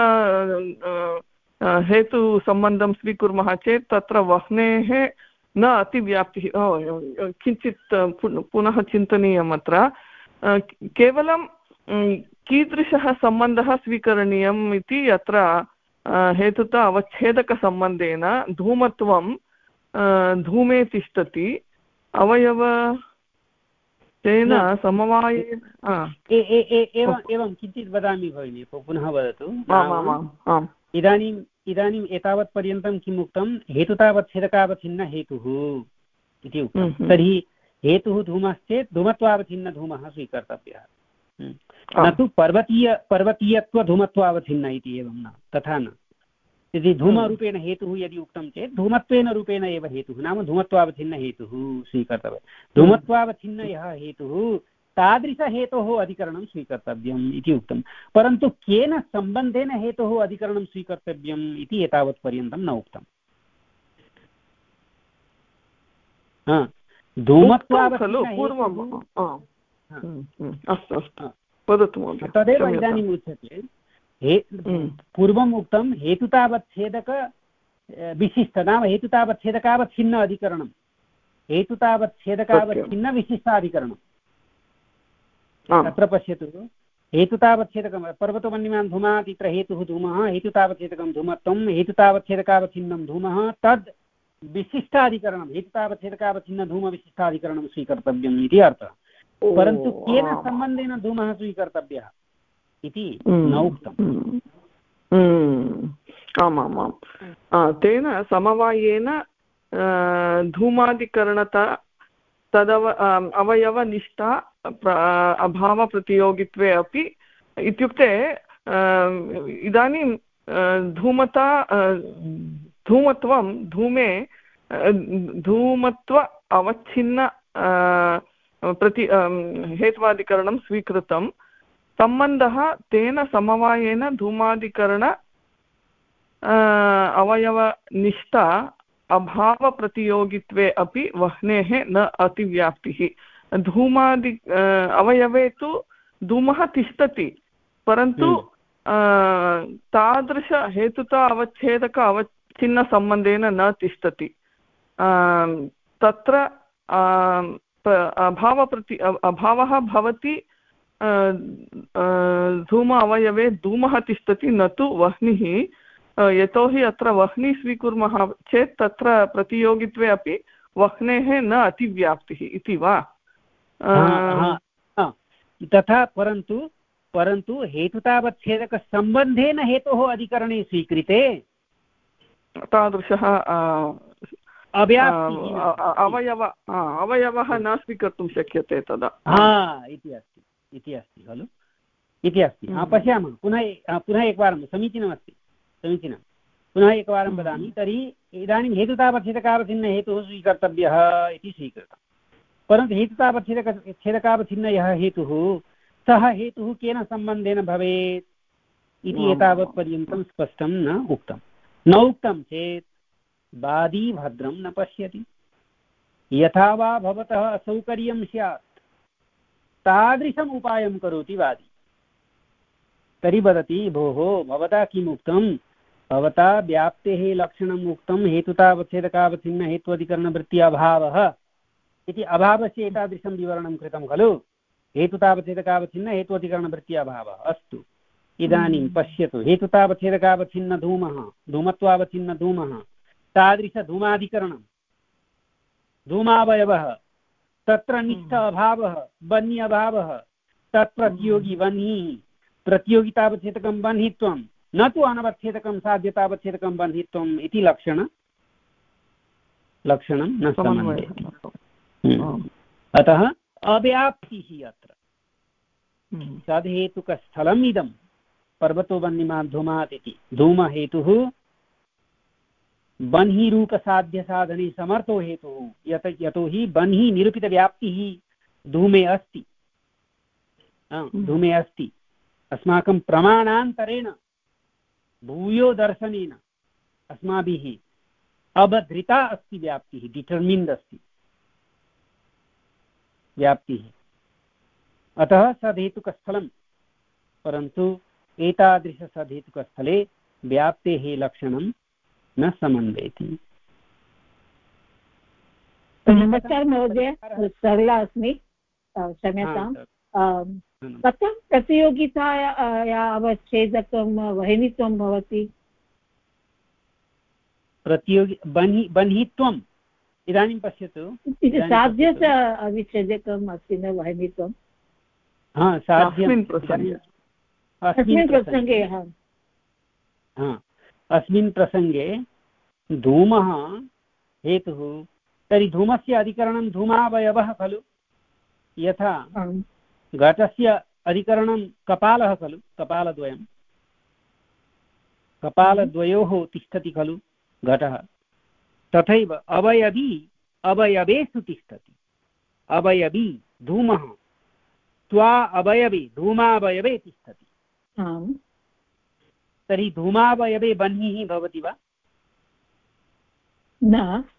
[SPEAKER 1] हेतुसम्बन्धं स्वीकुर्मः चेत् तत्र वह्नेः न अतिव्याप्तिः। किञ्चित् पुनः चिन्तनीयम्। अत्र केवलं कीदृशः सम्बन्धः स्वीकरणीयम् इति अत्र हेतुता अवच्छेदकसम्बन्धेन धूमत्वं धूमे तिष्ठति अवयव तेन समवाये
[SPEAKER 2] एवं किञ्चित् वदामि भगिनि, पुनः वदतु। इदानीम् इदानीम् एतावत् पर्यन्तं किम् उक्तं? हेतुतावच्छेदकावच्छिन्न हेतुः इति उक्तं। तर्हि हेतुः धूमश्चेत् धूमत्वावच्छिन्न धूमः स्वीकर्तव्यः, न तु पर्वतीय पर्वतीयत्वधूमत्वावच्छिन्न इति। एवं न, तथा न। यदि धूमरूपेण हेतुः यदि उक्तं चेत् धूमत्वेन रूपेण एव हेतुः नाम धूमत्वावच्छिन्न हेतुः स्वीकर्तव्यः। धूमत्वावच्छिन्न यः हेतुः तादृशहेतोः अधिकरणं स्वीकर्तव्यम् इति उक्तं। परन्तु केन सम्बन्धेन हेतोः अधिकरणं स्वीकर्तव्यम् इति एतावत् पर्यन्तं न उक्तम्। तदेव इदानीम् उच्यते। पूर्वम् उक्तं हेतुतावच्छेदक विशिष्ट नाम हेतुतावच्छेदकावच्छिन्न अधिकरणं हेतुतावच्छेदकावच्छिन्न विशिष्टाधिकरणम्। अत्र पश्यतु, हेतुतावच्छेदकं पर्वतवन्यमान् धूमात् इत्र हेतुः धूमः, हेतुतावच्छेदकं धूमत्वं, हेतुतावच्छेदकावच्छिन्नं धूमः, तद् विशिष्टाधिकरणं हेतुतावच्छेदकावच्छिन्नधूमविशिष्टाधिकरणं स्वीकर्तव्यम् इति अर्थः। परन्तु केन सम्बन्धेन धूमः स्वीकर्तव्यः इति न उक्तम्।
[SPEAKER 1] आमामां तेन समवायेन धूमादिकरणता तदव अवयवनिष्ठा अभावप्रतियोगित्वे अपि इत्युक्ते इदानीं धूमता धूमत्वं धूमे धूमत्व अवच्छिन्न प्रति हेत्वादिकरणं स्वीकृतं सम्बन्धः तेन समवायेन धूमादिकरण अवयवनिष्ठा अभावप्रतियोगित्वे अपि वह्नेः न अतिव्याप्तिः। धूमादि अवयवे तु धूमः तिष्ठति परन्तु तादृशहेतुता अवच्छेदक अवच्छिन्नसम्बन्धेन न तिष्ठति। तत्र अभावप्रति अभावः भवति धूम अवयवे धूमः तिष्ठति न तु वह्निः। यतोहि अत्र वह्नि स्वीकुर्मः चेत् तत्र प्रतियोगित्वे अपि वह्नेः न अतिव्याप्तिः इति वा?
[SPEAKER 2] तथा परन्तु परन्तु हेतुतावच्छेदकसम्बन्धेन हेतोः अधिकरणे स्वीकृते
[SPEAKER 1] तादृशः अवयव अवयवः न स्वीकर्तुं शक्यते तदा
[SPEAKER 2] इति अस्ति इति अस्ति खलु इति अस्ति। पश्यामः पुनः पुनः एकवारं समीचीनमस्ति समीचीनं पुनः एकवारं वदामि। तर्हि इदानीं हेतुतावच्छेदकावच्छिन्न हेतुः स्वीकर्तव्यः इति स्वीकृतं परन्तु हेतुतावच्छेदक छेदकावच्छिन्न यः हेतुः सः हेतुः केन सम्बन्धेन भवेत् इति एतावत्पर्यन्तं स्पष्टं न उक्तं। न उक्तं चेत् वादी भद्रं न पश्यति। यथा वा भवतः असौकर्यं स्यात् तादृशम् उपायं करोति वादी। तर्हि वदति भोः भवता किम् उक्तं भवता व्याप्तेः लक्षणम् उक्तं हेतुतावच्छेदकावच्छिन्न हेत्वधिकरणवृत्ति अभावः इति अभावस्य एतादृशं विवरणं कृतं खलु। हेतुतावच्छेदकावच्छिन्न हेत्वधिकरणवृत्ति अभावः अस्तु। इदानीं पश्यतु हेतुतावच्छेदकावच्छिन्न धूमः धूमत्वावच्छिन्न धूमः तादृशधूमाधिकरणं धूमावयवः तत्र निष्ठ अभावः बन्हि अभावः तत्प्रतियोगी बन्हिः प्रतियोगितावच्छेदकं बन्हित्वं न तु अनवच्छेदकं साध्यतावच्छेदकं बन्धित्वम् इति लक्षण लक्षणं न सम्बन्धेति। अतः अव्याप्तिः अत्र तद्हेतुकस्थलम् इदं पर्वतो बन्निमात् धूमात् इति धूमहेतुः बन्हिरूपसाध्यसाधने समर्थो हेतुः यत यतो हि बन्हि निरूपितव्याप्तिः धूमे अस्ति धूमे अस्ति। अस्माकं प्रमाणान्तरेण भूयो दर्शनेन अस्माभिः अवधृता अस्ति व्याप्तिः डिटर्मिन्ड् अस्ति व्याप्तिः। अतः सदहेतुकस्थलं परन्तु एतादृशसदहेतुकस्थले व्याप्तेः लक्षणं न समन्वयति।
[SPEAKER 5] नमस्कार महोदय सरला अस्मि क्षम्यतां। कथं प्रतियोगिताया अवच्छेदकं वह्नित्वं भवति?
[SPEAKER 2] प्रतियोगि बन्हि बन्हित्वम् इदानीं पश्यतु
[SPEAKER 5] साध्यस्य अविच्छेदकम् अस्ति न वह्नित्वं।
[SPEAKER 2] अस्मिन्
[SPEAKER 5] प्रसङ्गे
[SPEAKER 2] अस्मिन् प्रसङ्गे धूमः हेतुः तर्हि धूमस्य अधिकरणं धूमावयवः खलु। यथा घटस्य अधिकरणं कपालः खलु कपालद्वयं कपालद्वयोः तिष्ठति खलु घटः तथैव अवयवी अवयवेषु तिष्ठति। अवयवी धूमः त्वा अवयवे धूमावयवे तिष्ठति। तर्हि धूमावयवे बन्हिः भवति वा?
[SPEAKER 5] न।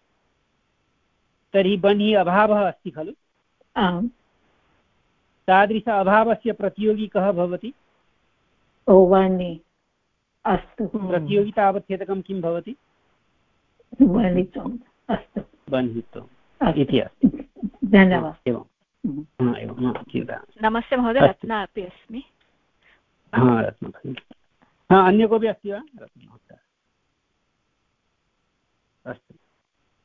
[SPEAKER 2] तर्हि बन्हि अभावः अस्ति खलु।
[SPEAKER 5] आम्।
[SPEAKER 2] तादृश अभावस्य प्रतियोगी कः भवति?
[SPEAKER 5] वह्नि। अस्तु।
[SPEAKER 2] प्रतियोगितावच्छेदकं किं भवति?
[SPEAKER 5] बन्हित्वम्। अस्तु
[SPEAKER 2] बन्हित्वम् इति अस्ति।
[SPEAKER 5] धन्यवादः।
[SPEAKER 2] एवं एवं
[SPEAKER 6] नमस्ते महोदय रत्ना अपि अस्मि।
[SPEAKER 2] हा रत्ना भगिनी। हा अन्य कोऽपि अस्ति वा? रत्ना अस्तु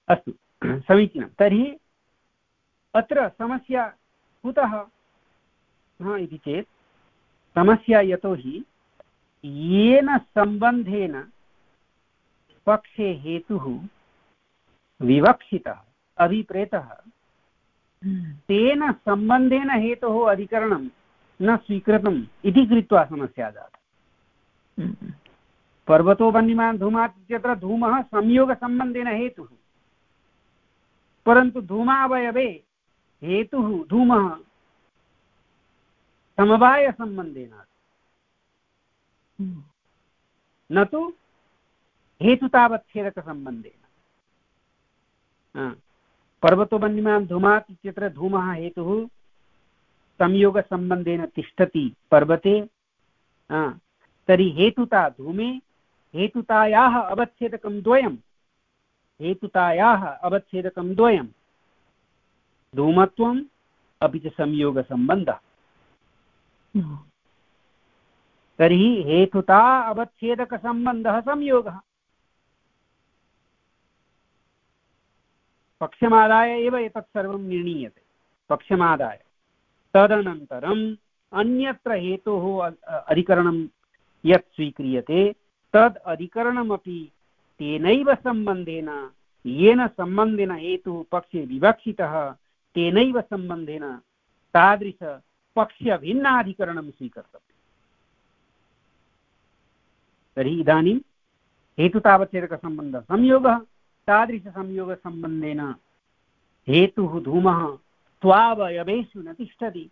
[SPEAKER 2] अस्तु समीचीनं। तर्हि अत्र समस्या कुतः इति चेत् समस्या यतोहि येन सम्बन्धेन पक्षे हेतुः विवक्षितः अभिप्रेतः तेन सम्बन्धेन हेतोः अधिकरणं न स्वीकृतम् इति कृत्वा समस्या जाता। पर्वतो वह्निमान् धूमात् इत्यत्र धूमः संयोगसम्बन्धेन हेतुः, परन्तु धूमावयवे हेतुः धूमः समवायसम्बन्धेन न तु हेतुतावच्छेदकसम्बन्धेन। पर्वतो वह्निमान् धूमात् इत्यत्र धूमः हेतुः संयोगसम्बन्धेन तिष्ठति पर्वते, तर्हि हेतुता धूमे हेतुतायाः अवच्छेदकं द्वयं हेतुतायाः अवच्छेदकं द्वयं धूमत्वम् अपि च संयोगसम्बन्धः। तर्हि हेतुता अवच्छेदकसम्बन्धः संयोगः। पक्षमादाय एव एतत् सर्वं निर्णीयते, पक्षमादाय। तदनन्तरम् अन्यत्र हेतोः अधिकरणं यत् स्वीक्रियते तद् अधिकरणमपि तेनैव सम्बन्धेन येन सम्बन्धेन हेतुः पक्षे विवक्षितः तेनैव सम्बन्धेन तादृशपक्षभिन्नाधिकरणं स्वीकर्तव्यम्। तर्हि इदानीं हेतुतावच्छेदकसम्बन्धः संयोगः, तादृशसंयोगसम्बन्धेन हेतुः धूमः स्वावयवेषु न तिष्ठति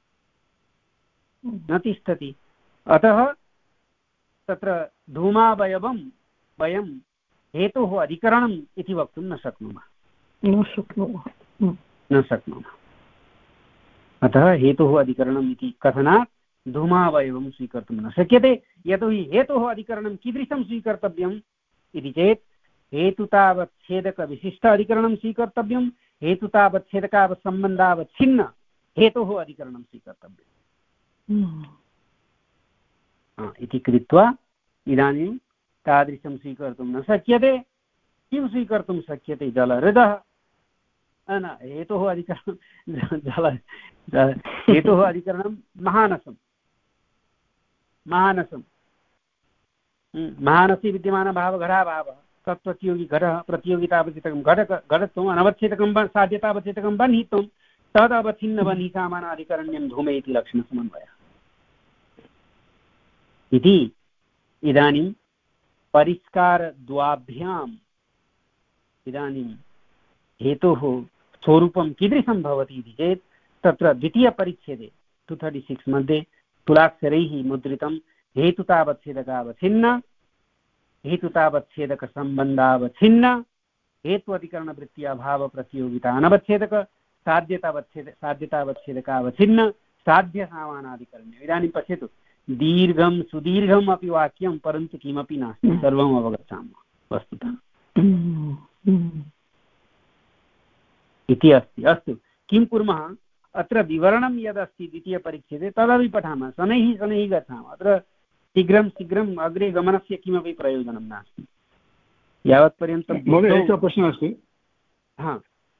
[SPEAKER 2] न तिष्ठति अतः तत्र धूमावयवं वयं हेतोः अधिकरणम् इति वक्तुं न शक्नुमः
[SPEAKER 1] न शक्नुमः
[SPEAKER 2] न शक्नुमः अतः हेतोः अधिकरणम् इति कथनात् धूमावयवं स्वीकर्तुं न शक्यते। यतोहि हेतोः अधिकरणं कीदृशं स्वीकर्तव्यम् इति चेत् हेतुतावच्छेदकविशिष्ट अधिकरणं स्वीकर्तव्यं, हेतुतावच्छेदकावसम्बन्धावच्छिन्न हेतोः अधिकरणं स्वीकर्तव्यम् इति कृत्वा इदानीं तादृशं स्वीकर्तुं न शक्यते। किं स्वीकर्तुं शक्यते? जलहृदः न हेतोः अधिकरणं जल हेतोः अधिकरणं महानसं महानसं महानसी विद्यमानभावघटाभावः तत्प्रतियोगी घटः प्रतियोगितावच्छेदकं घटक घटत्वम् अनवच्छेदकं साध्यतावच्छेदकं बह्नित्वं तदवच्छिन्नबह्निसामानाधिकरण्यं धूमे इति लक्षणसमन्वयः इति। इदानीं परिष्कारद्वाभ्याम् इदानीं हेतोः स्वरूपं कीदृशं भवति इति चेत् तत्र द्वितीयपरिच्छेदे टु थर्टि सिक्स् मध्ये तुलाक्षरैः मुद्रितं हेतुतावच्छेदकावच्छिन्न हेतुतावच्छेदकसम्बन्धावच्छिन्न हेतु अधिकरणवृत्त्या भावप्रतियोगिता अनवच्छेदक साध्यतावच्छेद साध्यतावच्छेदकावच्छिन्न साध्यसामानाधिकरण्यम्। इदानीं पश्यतु, दीर्घं सुदीर्घम् अपि वाक्यं, परन्तु किमपि नास्ति, सर्वम् अवगच्छामः वस्तुतः इति अस्ति। अस्तु, किं कुर्मः? अत्र विवरणं यदस्ति द्वितीयपरिच्छेदे तदपि पठामः, शनैः शनैः गच्छामः। अत्र शीघ्रं शीघ्रम् अग्रे गमनस्य किमपि प्रयोजनं नास्ति यावत्पर्यन्तं।
[SPEAKER 7] महोदय एकः प्रश्नः अस्ति।
[SPEAKER 2] हा,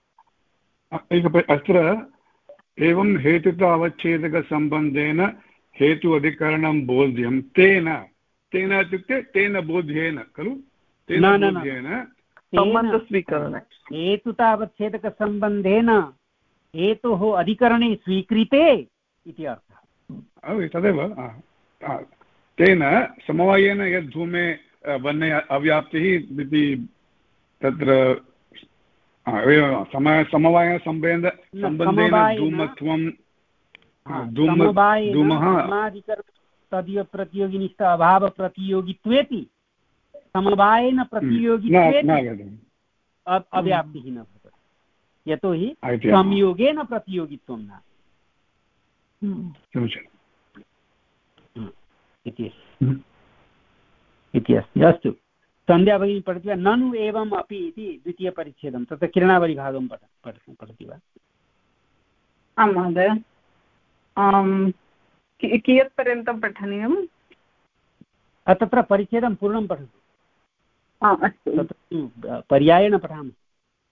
[SPEAKER 7] अत्र एवं हेतुतावच्छेदकसम्बन्धेन हेतु अधिकरणं बोध्यं तेन तेन इत्युक्ते तेन बोध्येन खलु? तेन बोध्येन
[SPEAKER 1] सम्बन्धस्वीकरणे
[SPEAKER 2] हेतुतावच्छेदकसम्बन्धेन हेतोः अधिकरणे स्वीकृते इति अर्थः।
[SPEAKER 7] तदेव तेन समवायेन यद् धूमे वह्ने अव्याप्तिः इति तत्र समय समवायेन सम्बन्ध सम्बन्धेन धूमत्वं धूमः
[SPEAKER 2] तदीय प्रतियोगिनिष्ठ अभाव प्रतियोगित्वेति समवायेन प्रतियोगित्वेति अव्याप्तिः न भवति, यतोहि संयोगेन प्रतियोगित्वं न इति अस्ति। अस्तु, सन्ध्या भगिनी पठति वा? ननु एवम् अपि इति द्वितीयपरिच्छेदं, तत्र किरणावलिभागं पठ पठति वा?
[SPEAKER 3] आं महोदय। कियत्पर्यन्तं पठनीयं?
[SPEAKER 2] तत्र परिच्छेदं पूर्णं पठतु।
[SPEAKER 3] अस्तु,
[SPEAKER 2] तत्र पर्यायेण पठामः।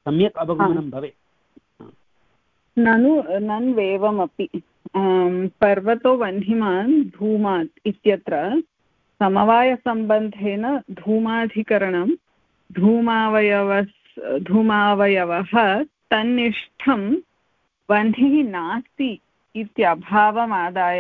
[SPEAKER 2] सम्यक् अवगमनं भवेत्।
[SPEAKER 3] ननु नन्वेवमपि पर्वतो वह्निमान् धूमात् इत्यत्र समवायसम्बन्धेन धूमाधिकरणं धूमावयव धूमावयवः तन्निष्ठं वह्निः नास्ति इत्यभावमादाय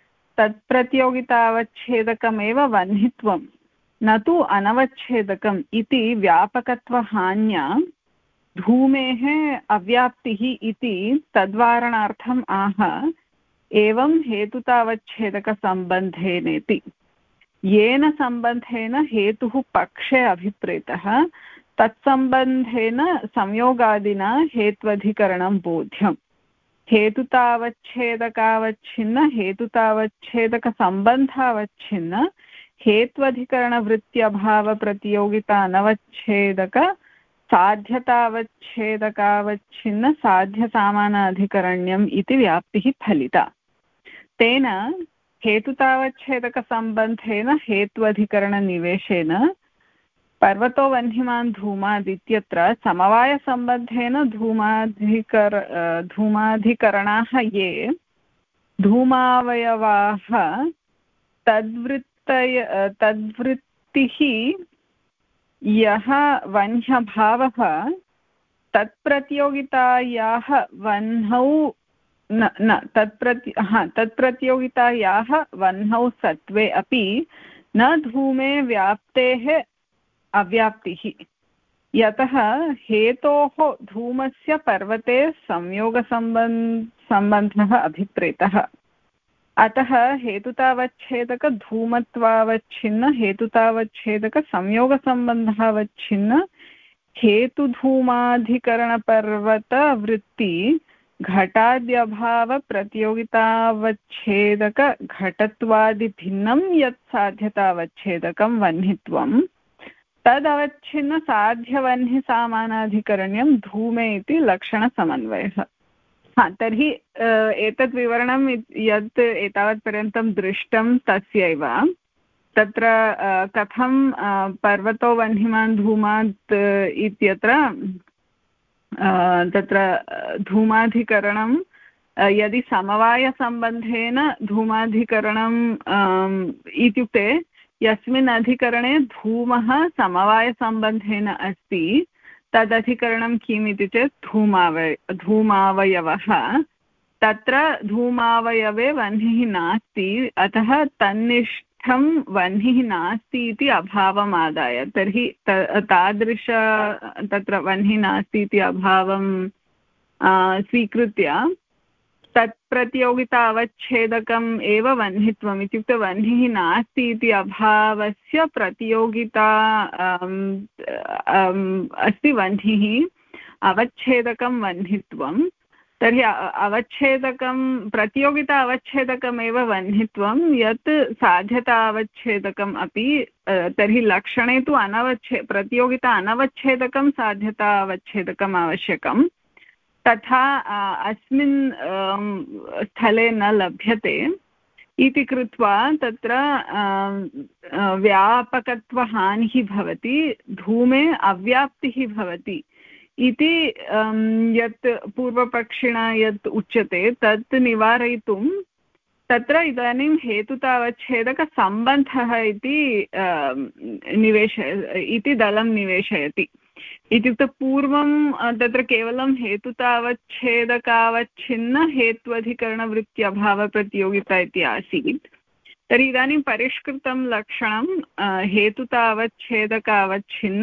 [SPEAKER 3] तत्प्रतियोगितावच्छेदकमेव वह्नित्वं न तु अनवच्छेदकम् इति व्यापकत्वहान्या धूमेः अव्याप्तिः इति तद्वारणार्थम् आह। एवं हेतुतावच्छेदकसम्बन्धेनेति येन सम्बन्धेन हेतुः पक्षे अभिप्रेतः तत्सम्बन्धेन संयोगादिना हेत्वधिकरणं बोध्यम्। हेतुतावच्छेदकावच्छिन्न हेतुतावच्छेदकसम्बन्धावच्छिन्न हेत्वधिकरणवृत्त्यभावप्रतियोगिता अनवच्छेदक साध्यतावच्छेदकावच्छिन्न साध्यसामानाधिकरण्यम् इति व्याप्तिः फलिता। तेन हेतुतावच्छेदकसम्बन्धेन हेत्वधिकरणनिवेशेन पर्वतो वह्निमान् धूमाद् इत्यत्र समवायसम्बन्धेन धूमाधिकर धूमाधिकरणाः ये धूमावयवाः तद्वृत्तय तद्वृत्तिः यः वह्न्यभावः तत्प्रतियोगितायाः वह्नौ न न तत्प्रति हा तत्प्रतियोगितायाः वह्नौ सत्त्वे अपि न धूमे व्याप्तेः अव्याप्तिः। यतः हेतोः धूमस्य पर्वते संयोगसम्बन्ध सम्बन्धः अभिप्रेतः। अतः हेतुतावच्छेदकधूमत्वावच्छिन्न हेतुतावच्छेदकसंयोगसम्बन्धावच्छिन्न हेतुधूमाधिकरणपर्वतवृत्ति घटाद्यभावप्रतियोगितावच्छेदकघटत्वादिभिन्नं यत् साध्यतावच्छेदकं वह्नित्वं तदवच्छिन्न साध्यवह्निसामानाधिकरण्यं धूमे इति लक्षणसमन्वयः। हा तर्हि एतत् विवरणं यत् एतावत्पर्यन्तं दृष्टं तस्यैव तत्र कथं पर्वतो वह्निमान् धूमात् इत्यत्र तत्र धूमाधिकरणं यदि समवायसम्बन्धेन धूमाधिकरणम् इत्युक्ते यस्मिन् अधिकरणे धूमः समवायसम्बन्धेन अस्ति तदधिकरणं किम् इति चेत् धूमावय धूमावयवः। तत्र धूमावयवे वह्निः नास्ति, अतः तन्निष्ठं वह्निः नास्ति इति अभावमादाय तर्हि तादृश तत्र वह्निः नास्ति इति अभावं स्वीकृत्य तत्प्रतियोगिता अवच्छेदकम् एव वह्नित्वम् इत्युक्ते वह्निः नास्ति इति अभावस्य प्रतियोगिता अस्ति वह्निः अवच्छेदकं वह्नित्वं। तर्हि अवच्छेदकं प्रतियोगिता अवच्छेदकमेव वह्नित्वं यत् साध्यता अवच्छेदकम् अपि। तर्हि लक्षणे तु अनवच्छे प्रतियोगिता अनवच्छेदकं साध्यता अवच्छेदकम् आवश्यकं, तथा अस्मिन् स्थले न लभ्यते इति कृत्वा तत्र व्यापकत्वहानिः भवति, धूमे अव्याप्तिः भवति इति यत् पूर्वपक्षिणा यत् उच्यते तत् निवारयितुं तत्र इदानीं हेतुतावच्छेदकसम्बन्धः इति निवेश इति दलं निवेशयति। इत्युक्ते पूर्वं तत्र केवलं हेतुतावच्छेदकावच्छिन्न हेत्वधिकरणवृत्त्यभावप्रतियोगिता इति आसीत्। तर्हि इदानीं परिष्कृतं लक्षणं हेतुतावच्छेदकावच्छिन्न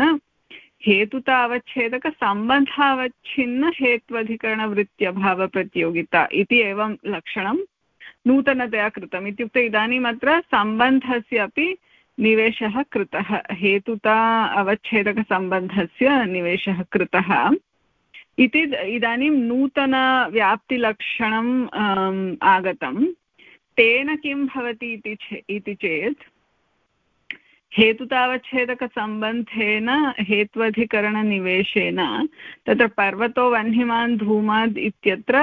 [SPEAKER 3] हेतुतावच्छेदकसम्बन्धावच्छिन्न हेत्वधिकरणवृत्त्यभावप्रतियोगिता इति एवं लक्षणं नूतनतया कृतम्। इत्युक्ते इदानीम् अत्र सम्बन्धस्य अपि निवेशः कृतः, हेतुता अवच्छेदकसम्बन्धस्य निवेशः कृतः इति इदानीं नूतनव्याप्तिलक्षणम् आगतं। तेन किं भवति इति चेत् हेतुतावच्छेदकसम्बन्धेन हेत्वधिकरणनिवेशेन तत्र पर्वतो वह्निमान् धूमाद् इत्यत्र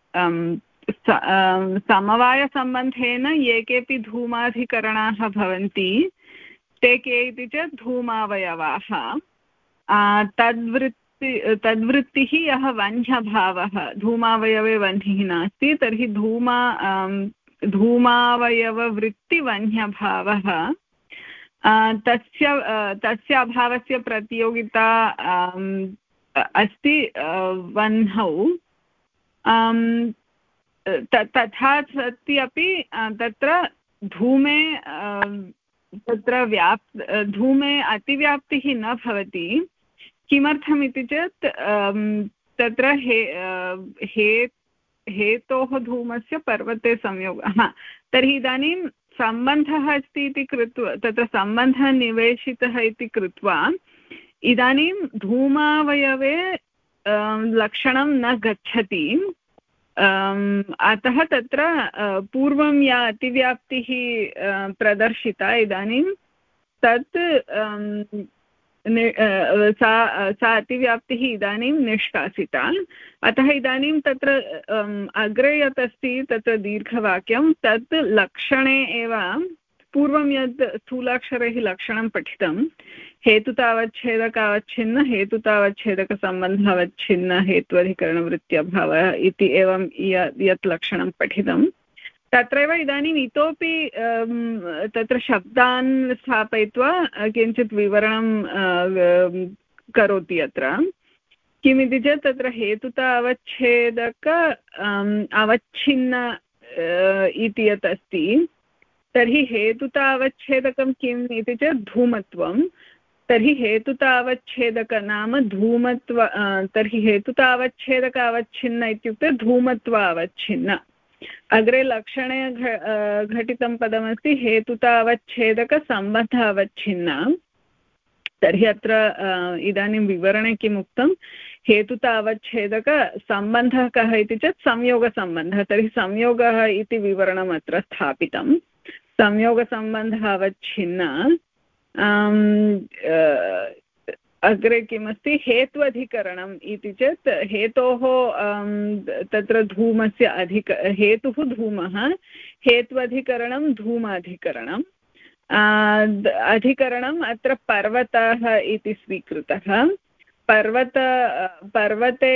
[SPEAKER 3] समवायसम्बन्धेन ये केऽपि धूमाधिकरणाः भवन्ति ते के इति चेत् धूमावयवाः। तद्वृत् तद्वृत्ति तद्वृत्तिः यः वह्न्यभावः धूमावयवे वह्निः नास्ति तर्हि धूमा धूमावयववृत्तिवह्न्यभावः तस्य तस्य अभावस्य प्रतियोगिता अस्ति वह्नौ तथा सत्यपि तत्र धूमे तत्र व्याप् धूमे अतिव्याप्तिः न भवति किमर्थमिति चेत् तत्र हे हे हेतोः धूमस्य पर्वते संयोगः तर्हि इदानीं सम्बन्धः अस्ति इति कृत्वा तत्र सम्बन्धः निवेशितः इति कृत्वा इदानीं धूमावयवे लक्षणं न गच्छति अतः तत्र पूर्वं या अतिव्याप्तिः प्रदर्शिता इदानीं तत् सा सा अतिव्याप्तिः इदानीं निष्कासिता अतः इदानीं तत्र अग्रे यत् अस्ति तत्र दीर्घवाक्यं तत् लक्षणे एव पूर्वं यद् स्थूलाक्षरैः लक्षणं पठितं हेतुतावच्छेदकावच्छिन्न हेतुतावच्छेदकसम्बन्धावच्छिन्न हेत्वधिकरणवृत्त्यभावः इति एवं यत् लक्षणं पठितं तत्रैव इदानीम् इतोपि तत्र शब्दान् स्थापयित्वा किञ्चित् विवरणं करोति अत्र किमिति चेत् तत्र हेतुता अवच्छेदक अवच्छिन्न इति यत् अस्ति तर्हि हेतुतावच्छेदकं किम् इति चेत् धूमत्वं तर्हि हेतुतावच्छेदक नाम धूमत्व तर्हि हेतुतावच्छेदक अवच्छिन्न इत्युक्ते धूमत्व अवच्छिन्न अग्रे लक्षणे घटितं पदमस्ति हेतुतावच्छेदकसम्बन्ध अवच्छिन्न तर्हि अत्र इदानीं विवरणे किम् उक्तं हेतुतावच्छेदकसम्बन्धः कः इति चेत् संयोगसम्बन्धः तर्हि संयोगः इति विवरणम् अत्र स्थापितं संयोगसम्बन्धः अवच्छिन्न अग्रे किमस्ति हेत्वधिकरणम् इति चेत् हेतोः तत्र धूमस्य अधिक हेतुः धूमः हेत्वधिकरणं धूमाधिकरणम् अधिकरणम् अत्र पर्वतः इति स्वीकृतः पर्वत पर्वते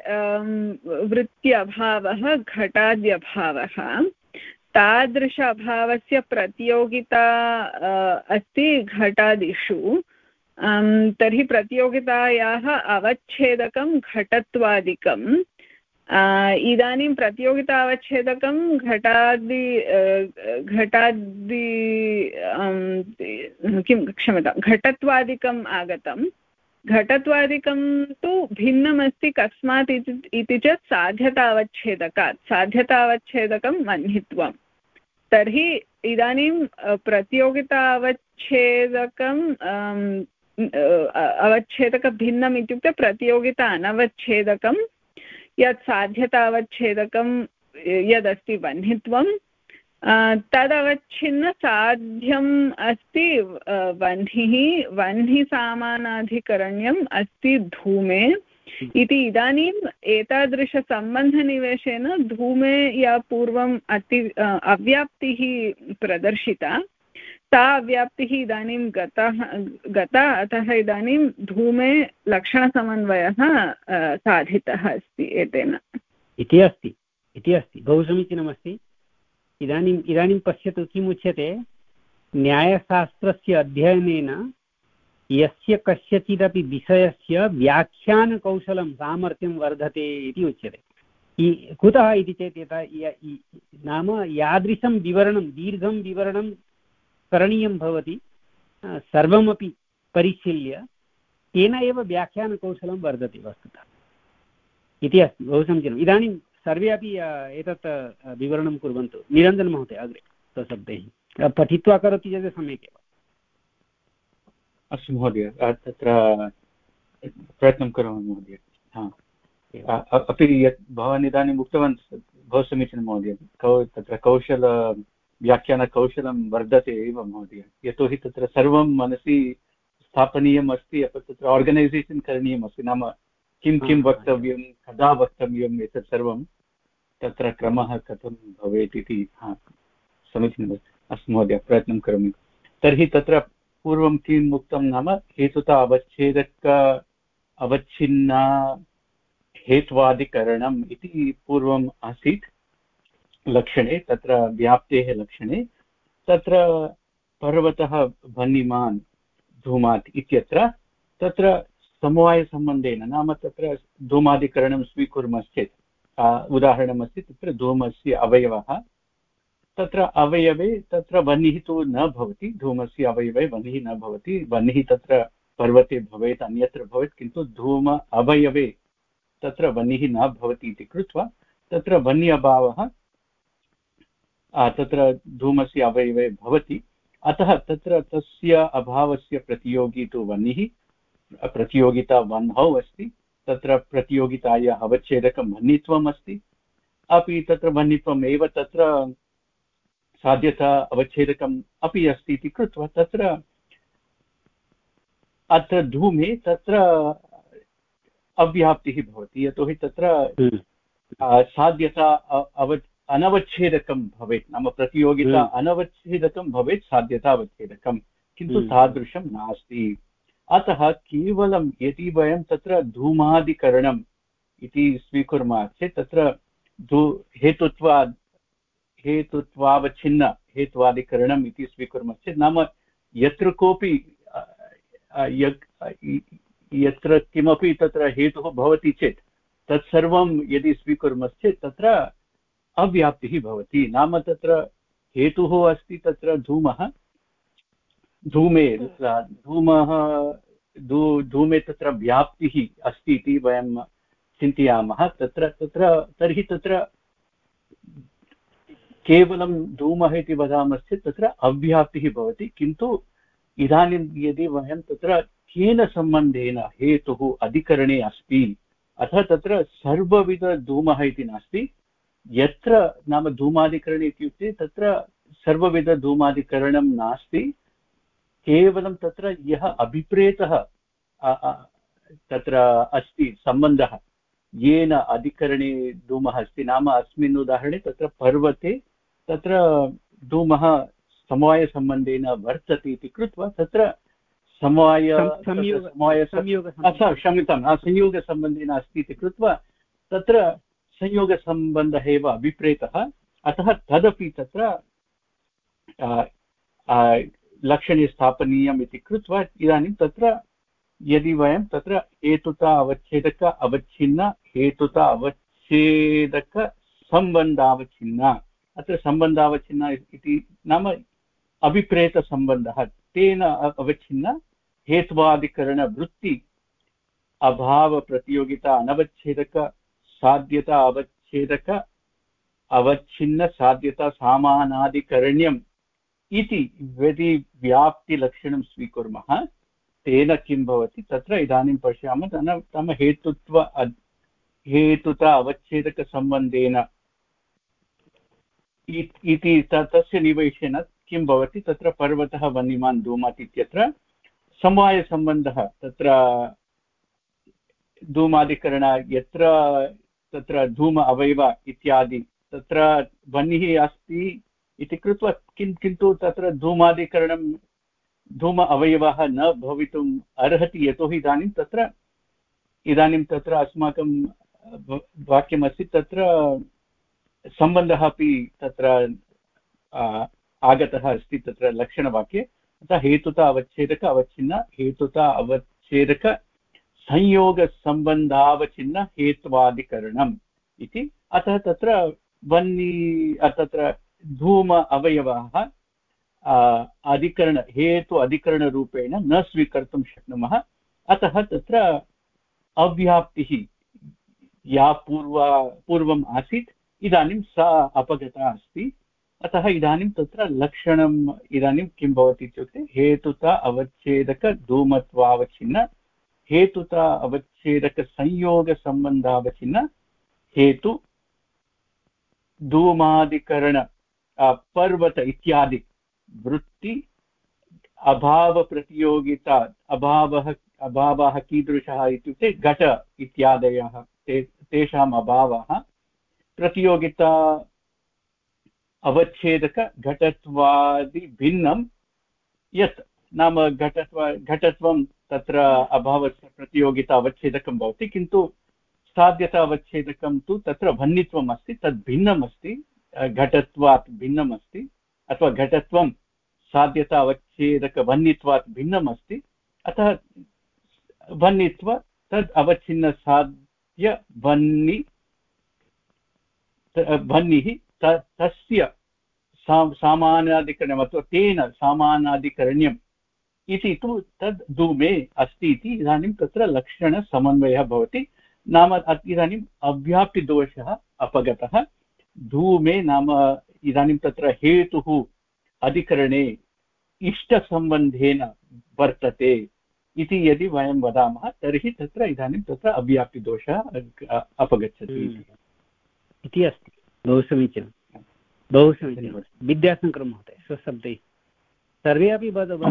[SPEAKER 3] वृत्त्यभावः घटाद्यभावः तादृश अभावस्य प्रतियोगिता अस्ति घटादिषु तर्हि प्रतियोगितायाः अवच्छेदकं घटत्वादिकम् इदानीं प्रतियोगिता अवच्छेदकं घटादि घटादि किं क्षम्यतां घटत्वादिकम् आगतं घटत्वादिकं तु भिन्नमस्ति कस्मात् इति चेत् साध्यतावच्छेदकात् साध्यतावच्छेदकं वह्नित्वं तर्हि इदानीं प्रतियोगिता अवच्छेदकं अवच्छेदकभिन्नम् इत्युक्ते प्रतियोगिता अनवच्छेदकं यत् साध्यतावच्छेदकं यदस्ति वह्नित्वं तदवच्छिन्न साध्यम् अस्ति वह्निः वह्निसामानाधिकरण्यम् अस्ति धूमे इति इदानीम् एतादृशसम्बन्धनिवेशेन धूमे या पूर्वम् अति अव्याप्तिः प्रदर्शिता सा अव्याप्तिः इदानीं गतः गता अतः इदानीं धूमे लक्षणसमन्वयः साधितः अस्ति एतेन
[SPEAKER 2] इति अस्ति इति अस्ति बहु समीचीनमस्ति इदानीम् इदानीं पश्यतु किम् उच्यते न्यायशास्त्रस्य अध्ययनेन यस्य कस्यचिदपि विषयस्य व्याख्यानकौशलं सामर्थ्यं वर्धते इति उच्यते कुतः इति चेत् यथा नाम यादृशं विवरणं दीर्घं विवरणं करणीयं भवति सर्वमपि परिशील्य तेन एव व्याख्यानकौशलं वर्धते वस्तुतः इति अस्ति बहु समीचीनम् इदानीं सर्वे अपि एतत् विवरणं कुर्वन्तु निरञ्जनमहोदय अग्रे स्वशब्दैः पठित्वा करोति चेत् सम्यक् एव
[SPEAKER 4] अस्तु महोदय तत्र प्रयत्नं करोमि महोदय हा अपि यत् भवान् इदानीम् उक्तवान् बहु समीचीनं महोदय कौ तत्र कौशल व्याख्यानकौशलं वर्धते एव महोदय यतोहि तत्र सर्वं मनसि स्थापनीयम् अस्ति तत्र आर्गनैसेशन् करणीयम् अस्ति नाम किं किं वक्तव्यं कदा वक्तव्यम् एतत् सर्वं तत्र क्रमः कथं भवेत् इति हा समीचीनम् अस्तु महोदय प्रयत्नं करोमि तर्हि तत्र पूर्वं किम् उक्तं नाम हेतुता अवच्छेदक अवच्छिन्ना हेत्वादिकरणम् इति पूर्वम् आसीत् लक्षणे, तत्र व्याप्तेः लक्षणे। तत्र पर्वतः वह्निमान् धूमात् इत्यत्र तत्र समवायसम्बन्धेन, नाम तत्र धूमादिकरणं स्वीकुर्मश्चेत् उदाहरणमस्ति, तत्र धूमस्य अवयवः, तत्र अवयवे तत्र वह्निः तु न भवति, धूमस्य अवयवे वह्निः न भवति, वह्निः तत्र पर्वते भवेत् अन्यत्र भवेत्, किन्तु धूम अवयवे तत्र वह्निः न भवति इति कृत्वा तत्र वह्नि अभावः तत्र धूमस्य अवयवे भवति। अतः तत्र तस्य अभावस्य प्रतियोगी तु वह्निः, प्रतियोगिता वह्नौ अस्ति, तत्र प्रतियोगितायाः अवच्छेदकं वह्नित्वम् अस्ति, अपि तत्र वह्नित्वम् एव तत्र साध्यता अवच्छेदकम् अपि अस्ति इति कृत्वा तत्र अत्र धूमे तत्र अव्याप्तिः भवति, यतोहि तत्र साध्यता अव अनवच्छेदकं भवेत्, नाम प्रतियोगिता अनवच्छेदकं भवेत्, साध्यता अवच्छेदकं, किन्तु तादृशं नास्ति। अतः केवलं यदि वयं तत्र धूमादिकरणम् इति स्वीकुर्मः चेत् तत्र धू हेतुत्वात् हेतुत्वावच्छिन्न हेत्वादिकरणम् इति स्वीकुर्मः चेत्, नाम यत्र कोऽपि यत्र किमपि तत्र हेतुः भवति चेत् तत्सर्वं यदि स्वीकुर्मश्चेत् तत्र अव्याप्तिः भवति। नाम तत्र हेतुः अस्ति तत्र धूमः, धूमे धूमः धू धूमे तत्र व्याप्तिः अस्ति इति वयं चिन्तयामः, तत्र तत्र तर्हि तत्र केवलं धूमः इति वदामश्चेत् तत्र अव्याप्तिः भवति। किन्तु इदानीं यदि वयं तत्र केन सम्बन्धेन हेतुः अधिकरणे अस्ति, अतः तत्र सर्वविधधूमः इति नास्ति, यत्र नाम धूमादिकरणे इत्युक्ते तत्र सर्वविधधूमादिकरणं नास्ति, केवलं तत्र यः अभिप्रेतः तत्र अस्ति सम्बन्धः, येन अधिकरणे धूमः अस्ति, नाम अस्मिन् उदाहरणे तत्र पर्वते तत्र धूमः समवायसम्बन्धेन वर्तते इति कृत्वा तत्र समवाय क्षम्यतां संयोगसम्बन्धेन अस्ति इति कृत्वा तत्र संयोगसम्बन्धः एव अभिप्रेतः। अतः तदपि तत्र लक्षणे स्थापनीयम् इति कृत्वा इदानीं तत्र यदि वयं तत्र हेतुता अवच्छेदक अवच्छिन्न हेतुता अवच्छेदक सम्बन्धावच्छिन्न, अत्र सम्बन्धावच्छिन्न इति नाम अभिप्रेतसम्बन्धः, तेन अवच्छिन्न हेत्वादिकरणवृत्ति अभावप्रतियोगिता अनवच्छेदक साध्यता अवच्छेदक अवच्छिन्न साध्यता सामानादिकरण्यम् इति यदि व्याप्तिलक्षणं स्वीकुर्मः तेन किं भवति, तत्र इदानीं पश्यामः तम हेतुत्व हेतुता अवच्छेदकसम्बन्धेन इति तस्य निवेशेन किं भवति, तत्र पर्वतः वह्निमान् धूमात् इत्यत्र समवायसम्बन्धः, तत्र धूमादिकरण यत्र तत्र धूम अवयव इत्यादि तत्र वह्निः अस्ति इति कृत्वा किं किन्तु तत्र धूमादिकरणं धूम अवयवः न भवितुम् अर्हति, यतोहि इदानीं तत्र इदानीं तत्र अस्माकं वाक्यमस्ति, तत्र सम्बन्धः अपि तत्र आगतः अस्ति तत्र लक्षणवाक्ये। अतः हेतुता अवच्छेदक अवच्छिन्न हेतुता अवच्छेदक संयोगसम्बन्धावच्छिन्न हेत्वादिकरणम् इति। अतः तत्र वह्नि तत्र धूम अवयवः अधिकरण हेतु अधिकरणरूपेण न स्वीकर्तुं शक्नुमः। अतः तत्र अव्याप्तिः या पूर्वा पूर्वम् आसीत् इदानीं सा अपगता अस्ति। अतः इदानीं तत्र लक्षणम् इदानीं किं भवति इत्युक्ते हेतुता अवच्छेदक धूमत्वावच्छिन्न हेतुता अवच्छेदक संयोगसम्बन्धावच्छिन्न हेतु धूमादिकरण पर्वत इत्यादि वृत्ति अभावप्रतियोगिता अभावः अभावः कीदृशः इत्युक्ते घट इत्यादयः ते तेषाम् अभावः प्रतियोगिता अवच्छेदक घटत्वादि भिन्नं यत् नाम घटत्व घटत्वं तत्र अभावस्य प्रतियोगिता अवच्छेदकं भवति, किन्तु साध्यता अवच्छेदकं तु तत्र भन्नित्वम् अस्ति, तद् भिन्नम् अस्ति, घटत्वात् भिन्नम् अस्ति, अथवा घटत्वं साध्यता अवच्छेदकभन्नित्वात् भिन्नम् अस्ति। अतः भन्नित्व तद् अवच्छिन्नसाध्य भन्नि भन्निः तस्य सामानाधिकरणम् अथवा तेन सामानाधिकरण्यम् इति तु तद् धूमे अस्ति इति इदानीं तत्र लक्षणसमन्वयः भवति। नाम इदानीम् अव्याप्तिदोषः अपगतः। धूमे नाम इदानीं तत्र हेतुः अधिकरणे इष्टसम्बन्धेन वर्तते इति यदि वयं वदामः तर्हि तत्र इदानीं तत्र अव्याप्तिदोषः अपगच्छति
[SPEAKER 2] इति अस्ति। बहु समीचीनं, बहु समीचीनं। विद्याशङ्कर महोदय स्वशब्दैः सर्वे अपि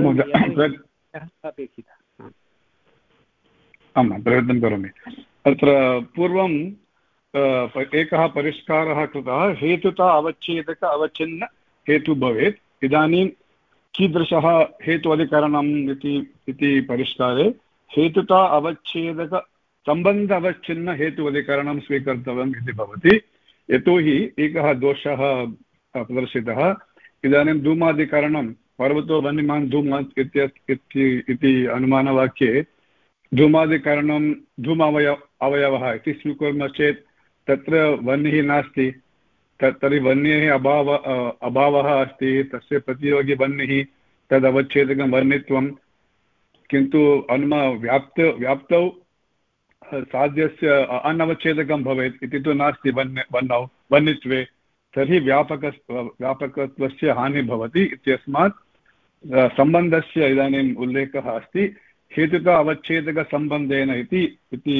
[SPEAKER 2] अपेक्षितः।
[SPEAKER 7] आम्, प्रयत्नं करोमि। अत्र पूर्वं एकः परिष्कारः कृतः, हेतुता अवच्छेदक अवच्छिन्न हेतु भवेत्। इदानीं कीदृशः हेतु अधिकरणम् इति इति परिष्कारे हेतुता अवच्छेदक सम्बन्ध अवच्छिन्न हेतु अधिकरणं स्वीकर्तव्यम् इति भवति। यतोहि एकः दोषः प्रदर्शितः। इदानीं धूमाधिकरणं पर्वतो वह्निमान् धूमात् इति अनुमानवाक्ये धूमादिकरणं धूमावय अवयवः इति स्वीकुर्मः चेत् तत्र वह्निः नास्ति, तर्हि वह्नेः अभाव अभावः अस्ति, तस्य प्रतियोगी वह्निः तदवच्छेदकं वर्णित्वं। किन्तु अनुमा व्याप्त व्याप्तौ साध्यस्य अनवच्छेदकं भवेत् इति तु नास्ति वह्न वह्नौ वह्नित्वे, तर्हि व्यापक व्यापकत्वस्य हानिः भवति। इत्यस्मात् सम्बन्धस्य इदानीम् उल्लेखः अस्ति हेतुता अवच्छेदकसम्बन्धेन इति इति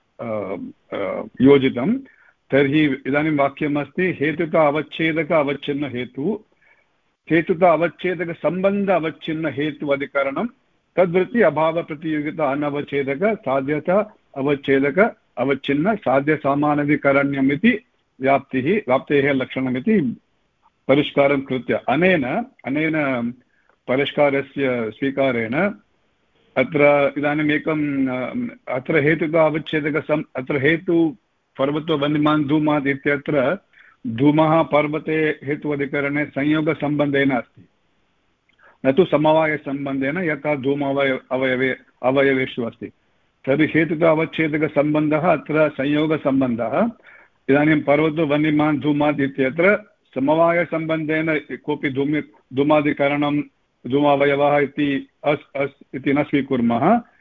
[SPEAKER 7] योजितं। तर्हि इदानीं वाक्यमस्ति हेतुता अवच्छेदक अवच्छिन्न हेतु हेतुता अवच्छेदकसम्बन्ध अवच्छिन्न हेतु अधिकरणं तद्वृत्ति अभावप्रतियोगिता अनवच्छेदक साध्यता अवच्छेदक अवच्छिन्न साध्यसामानाधिकरण्यम् इति व्याप्तिः व्याप्तेः लक्षणमिति परिष्कारं कृत्य अनेन अनेन परिष्कारस्य स्वीकारेण अत्र इदानीम् एकम् अत्र हेतुता अवच्छेदकसम् अत्र हेतु पर्वतो वह्निमान् धूमात् इत्यत्र धूमः पर्वते हेतु अधिकरणे संयोगसम्बन्धेन अस्ति, न तु समवायसम्बन्धेन यथा धूम अवय अवयवे अवयवेषु अस्ति। तर्हि हेतुता अवच्छेदकसम्बन्धः अत्र संयोगसम्बन्धः। इदानीं पर्वतो वह्निमान् धूमात् इत्यत्र समवायसम्बन्धेन कोऽपि धूमि धूमादिकरणं धूमावयवः इति अस् अस् इति न स्वीकुर्मः।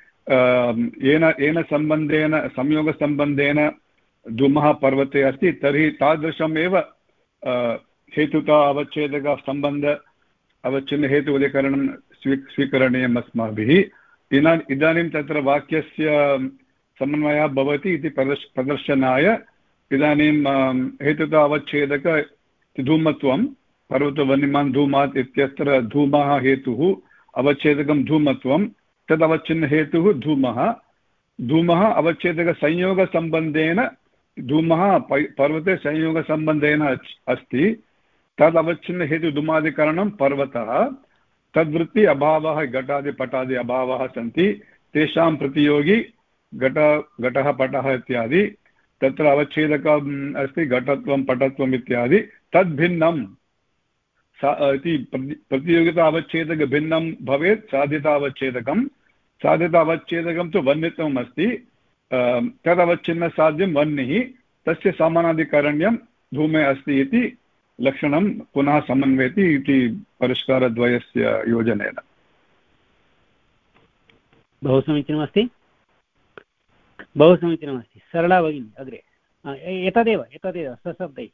[SPEAKER 7] येन येन सम्बन्धेन संयोगसम्बन्धेन धूमः पर्वते अस्ति तर्हि तादृशमेव हेतुता अवच्छेदकसम्बन्ध अवच्छिन्न हेतु अधिकरणं स्वी स्वीकरणीयम् अस्माभिः। इदानीं तत्र वाक्यस्य समन्वयः भवति इति प्रदर्श प्रदर्शनाय इदानीं हेतुता अवच्छेदक धूमत्वं पर्वतो वह्निमान् धूमात् इत्यत्र धूमः हेतुः अवच्छेदकं धूमत्वं तदवच्छिन्न हेतुः धूमः धूमः अवच्छेदकसंयोगसम्बन्धेन धूमः पर्वते संयोगसम्बन्धेन अस्ति, तदवच्छिन्न हेतु धूमादिकरणं पर्वतः तद्वृत्ति अभावः घटादिपटादि अभावः सन्ति, तेषां प्रतियोगी घट घटः पटः इत्यादि तत्र अवच्छेदकम् अस्ति घटत्वं पटत्वम् इत्यादि तद्भिन्नं इति प्रतियोगिता अवच्छेदकभिन्नं भवेत् साध्यता अवच्छेदकं साध्यता अवच्छेदकं तु वह्नित्वम् अस्ति, तदवच्छिन्नसाध्यं वह्निः तस्य समानाधिकरण्यं धूमे अस्ति इति लक्षणं पुनः समन्वयति इति परिष्कारद्वयस्य योजनेन।
[SPEAKER 2] बहु समीचीनमस्ति, बहु समीचीनमस्ति। सरला भगिनी अग्रे एतदेव एतदेव सशब्दैः।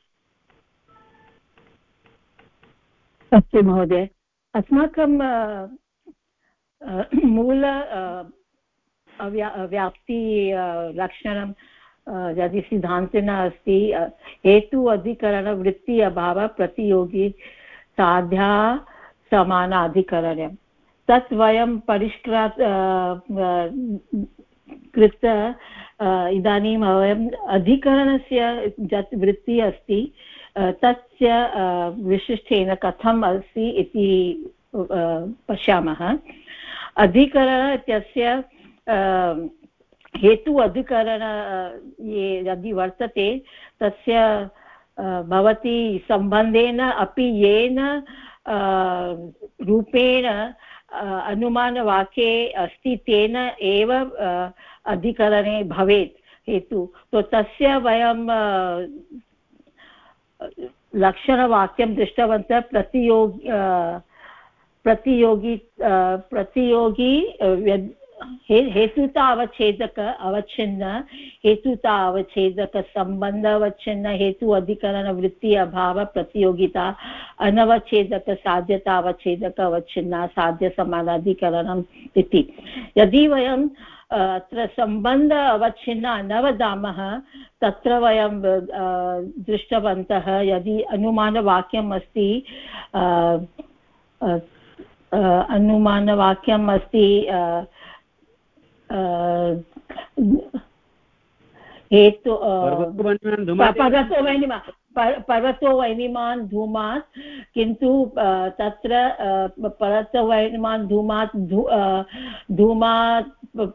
[SPEAKER 5] अस्तु महोदय, अस्माकं मूल व्याप्ति लक्षणं यदि सिद्धान्तेन अस्ति हेतु अधिकरणवृत्ति अभाव प्रतियोगी साध्या समानाधिकरणं तत् वयं परिष्कृत कृत इदानीं वयम् अधिकरणस्य यत् वृत्तिः अस्ति तस्य विशिष्टेन कथम् अस्ति इति पश्यामः। अधिकरण इत्यस्य हेतु अधिकरण ये यदि वर्तते तस्य भवती सम्बन्धेन अपि येन रूपेण अनुमानवाक्ये अस्ति तेन एव अधिकरणे भवेत् हेतु। तो तस्य वयं लक्षणवाक्यं दृष्टवन्तः। प्रतियोगी प्रतियोगी प्रतियोगी हेतुता अवच्छेदक अवच्छिन्न हेतुता अवच्छेदक संबंध अवच्छिन्न हेतु अधिकरण वृत्ति अभाव प्रतियोगिता अनवच्छेदक साध्यता अवच्छेदक अवच्छिन्ना साध्य समानाधिकरणम् इति। यदि वयं अत्र सम्बन्ध अवच्छिन्ना न वदामः तत्र वयं दृष्टवन्तः यदि अनुमानवाक्यम् अस्ति अनुमानवाक्यम् अस्ति हेतु पर्वतो वैनिमा पर्वतो वैनिमान् धूमात् किन्तु तत्र पर्वतो वैनिमान् धूमात् धूमात्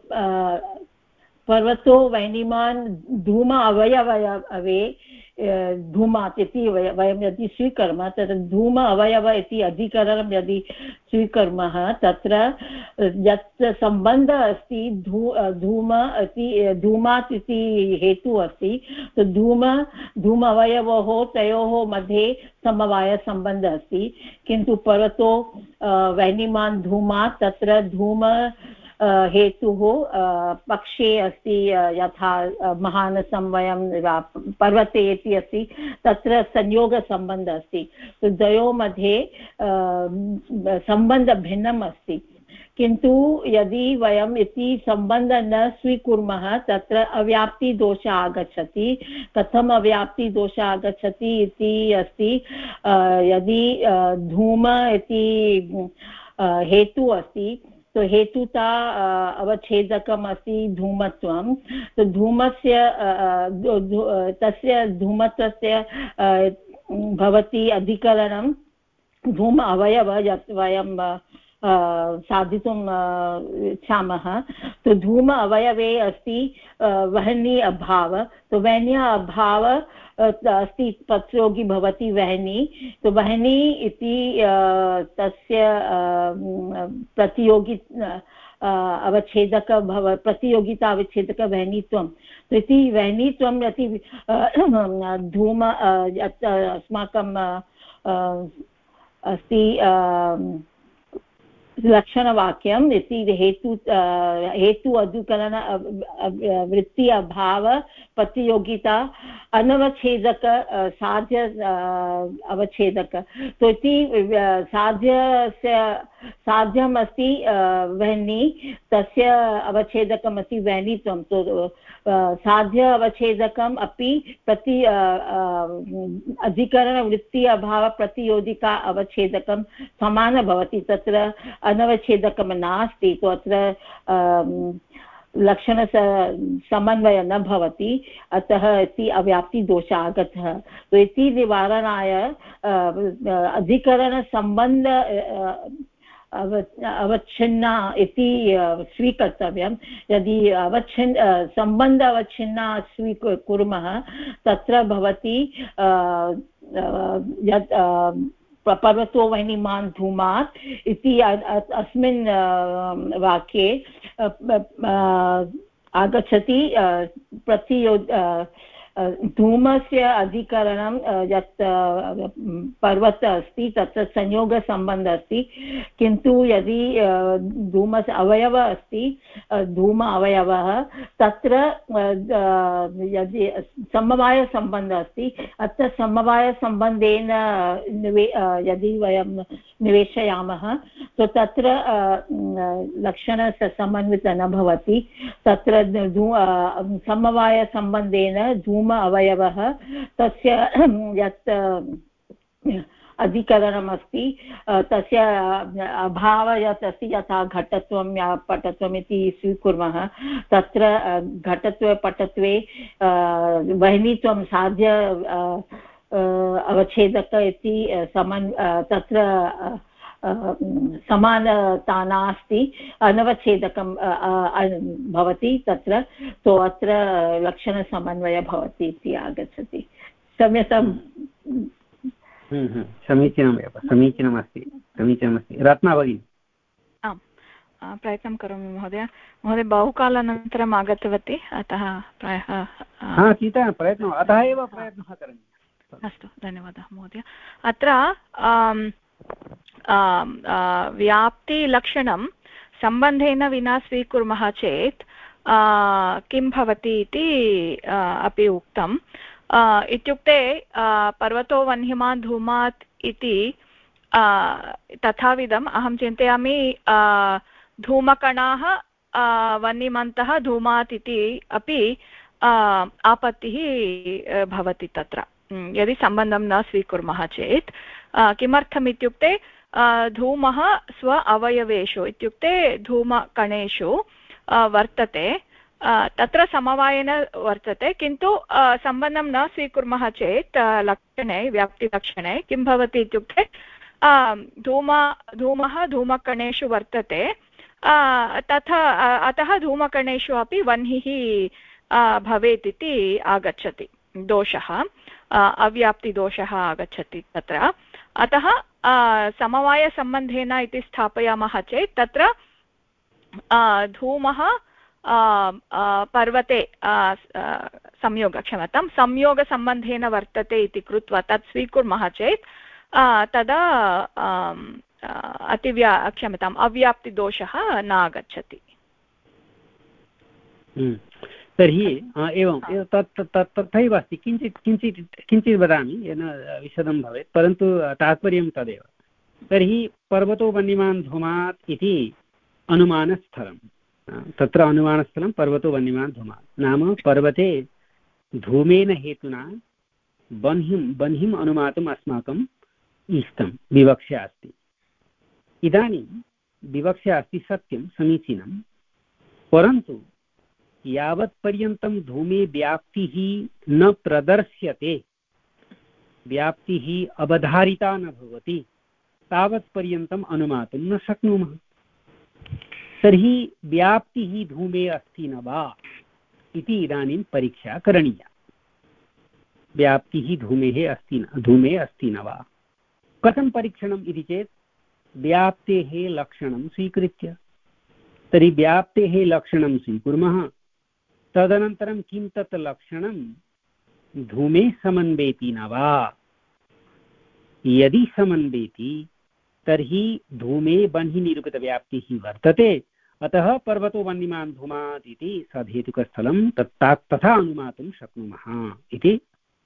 [SPEAKER 5] पर्वतो वैनिमान् धूम अवयवये धूमात् इति वयं यदि स्वीकुर्मः तत्र धूम अवयव इति अधिकरणं यदि स्वीकुर्मः तत्र यत् सम्बन्धः अस्ति धू धूम इति धूमात् इति हेतुः अस्ति। तो धूम धूम अवयवोः तयोः मध्ये समवायसम्बन्धः अस्ति किन्तु पर्वतो वैनिमान् धूमात् तत्र धूम हेतुः पक्षे अस्ति यथा महान् समवयं पर्वते इति अस्ति तत्र संयोगसम्बन्धः अस्ति। तो द्वयोः मध्ये सम्बन्धः भिन्नम् अस्ति किन्तु यदि वयम् इति सम्बन्धः न स्वीकुर्मः तत्र अव्याप्तिदोषः आगच्छति। कथम् अव्याप्तिदोषः आगच्छति इति अस्ति यदि धूम इति हेतुः अस्ति तो हेतुता अवच्छेदकम् अस्ति धूमत्वं। तो धूमस्य तस्य धूमत्वस्य भवति अधिकरणं धूम अवयव यत् वयं साधितुं इच्छामः। तो धूम अवयवे अस्ति वह्नि अभाव। तो वह्न्या अभाव अस्ति प्रतियोगी भवति वह्नि। तो वह्नि इति तस्य प्रतियोगी अवच्छेदक भव प्रतियोगिता अवच्छेदक वह्नित्वं। तो इति वह्नित्वं यदि धूम यत् अस्माकं अस्ति लक्षणवाक्यम् इति हेतु हेतु अधिकरण वृत्ति अभाव प्रतियोगिता अनवच्छेदक साध्य अवच्छेदक। तो इति साध्यस्य साध्यम् अस्ति वह्नि तस्य अवच्छेदकम् अस्ति वह्नित्वं। तो साध्य अवच्छेदकम् अपि प्रति अधिकरणवृत्ति अभाव प्रतियोगिता अवच्छेदकं समान भवति तत्र अनवच्छेदकं नास्ति। तो अत्र लक्षण समन्वय न भवति अतः इति अव्याप्तिदोषः आगतः। तो इति निवारणाय अधिकरणसम्बन्ध अव अवच्छिन्ना इति स्वीकर्तव्यं। यदि अवच्छिन्न सम्बन्ध अवच्छिन्ना स्वीकुर्मः तत्र भवति यत् पर्वतो वह्निमान् धूमात् इति अस्मिन् वाक्ये आगच्छति प्रतियो धूमस्य अधिकरणं यत् पर्वतः अस्ति तत्र संयोगसम्बन्धः अस्ति किन्तु यदि धूमस्य अवयवः अस्ति धूम अवयवः तत्र यदि समवायसम्बन्धः अस्ति अत्र समवायसम्बन्धेन यदि वयं निवेशयामः तो तत्र लक्षणसमन्वितः न भवति। तत्र समवायसम्बन्धेन धूम अवयवः तस्य यत् अधिकरणम् अस्ति तस्य अभावः यत् अस्ति यथा घटत्वं या पटत्वम् इति स्वीकुर्मः तत्र घटत्वे पटत्वे वह्नित्वं साध्य अवच्छेदक इति समन् तत्र समानता नास्ति, अनवच्छेदकं भवति तत्र, तो अत्र लक्षणसमन्वयः भवति इति आगच्छति। क्षम्यतां।
[SPEAKER 2] समीचीनमेव, समीचीनमस्ति, समीचीनमस्ति। रत्ना भगिनी।
[SPEAKER 6] आम्, प्रयत्नं करोमि महोदय। महोदय बहुकालानन्तरम् आगतवती, अतः प्रायः
[SPEAKER 2] चिन्ता प्रयत्नः अतः एव प्रयत्नः करणीयः।
[SPEAKER 6] अस्तु, धन्यवादः महोदय। अत्र व्याप्तिलक्षणं सम्बन्धेन विना स्वीकुर्मः चेत् किं भवति इति अपि उक्तम्। इत्युक्ते पर्वतो वह्निमान् धूमात् इति तथाविधम् अहं चिन्तयामि धूमकणाः वह्निमन्तः धूमात् इति अपि आपत्तिः भवति तत्र, यदि सम्बन्धं न स्वीकुर्मः चेत्। किमर्थम् इत्युक्ते धूमः स्व अवयवेषु इत्युक्ते धूमकणेषु वर्तते, तत्र समवायेन वर्तते, किन्तु सम्बन्धं न स्वीकुर्मः चेत् लक्षणे, व्याप्तिलक्षणे किं भवति इत्युक्ते धूम धूमः धूमकणेषु वर्तते, तथा अतः धूमकणेषु अपि वह्निः भवेत् इति आगच्छति, दोषः, अव्याप्तिदोषः आगच्छति तत्र। अतः समवायसम्बन्धेन इति स्थापयामः चेत् तत्र धूमः पर्वते संयोग क्षम्यतां संयोगसम्बन्धेन वर्तते इति कृत्वा तत् स्वीकुर्मः चेत् तदा अतिव्या क्षम्यताम् अव्याप्तिदोषः न आगच्छति।
[SPEAKER 2] तर्हि एवं तत् तथैव अस्ति। किञ्चित् किञ्चित् किञ्चित् वदामि, येन विशदं भवेत्, परन्तु तात्पर्यं तदेव। तर्हि पर्वतो वह्निमान् धूमात् इति अनुमानस्थलं, तत्र अनुमानस्थलं पर्वतो वह्निमान् धूमात् नाम पर्वते धूमेन हेतुना बह्निं बह्निम् अनुमातुम् अस्माकम् इष्टं, विवक्षा अस्ति। इदानीं विवक्षा अस्ति, सत्यं, समीचीनं, परन्तु यावत्पर्यन्तं धूमे व्याप्तिः न प्रदर्श्यते, व्याप्तिः अवधारिता न भवति, तावत्पर्यन्तम् अनुमातुं न शक्नुमः। तर्हि व्याप्तिः धूमे अस्ति न वा इति इदानीं परीक्षा करणीया। व्याप्तिः धूमेः अस्ति न धूमे अस्ति न वा। कथं परीक्षणम् इति चेत् व्याप्तेः लक्षणं स्वीकृत्य। तर्हि व्याप्तेः लक्षणं स्वीकुर्मः, तदनन्तरं किं तत् लक्षणं धूमे समन्वेति न वा। यदि समन्वेति तर्हि धूमे बह्निनिरूपितव्याप्तिः वर्तते, अतः पर्वतो वह्निमान् धूमात् इति सधेतुकस्थलं तत्ता तथा अनुमातुं शक्नुमः इति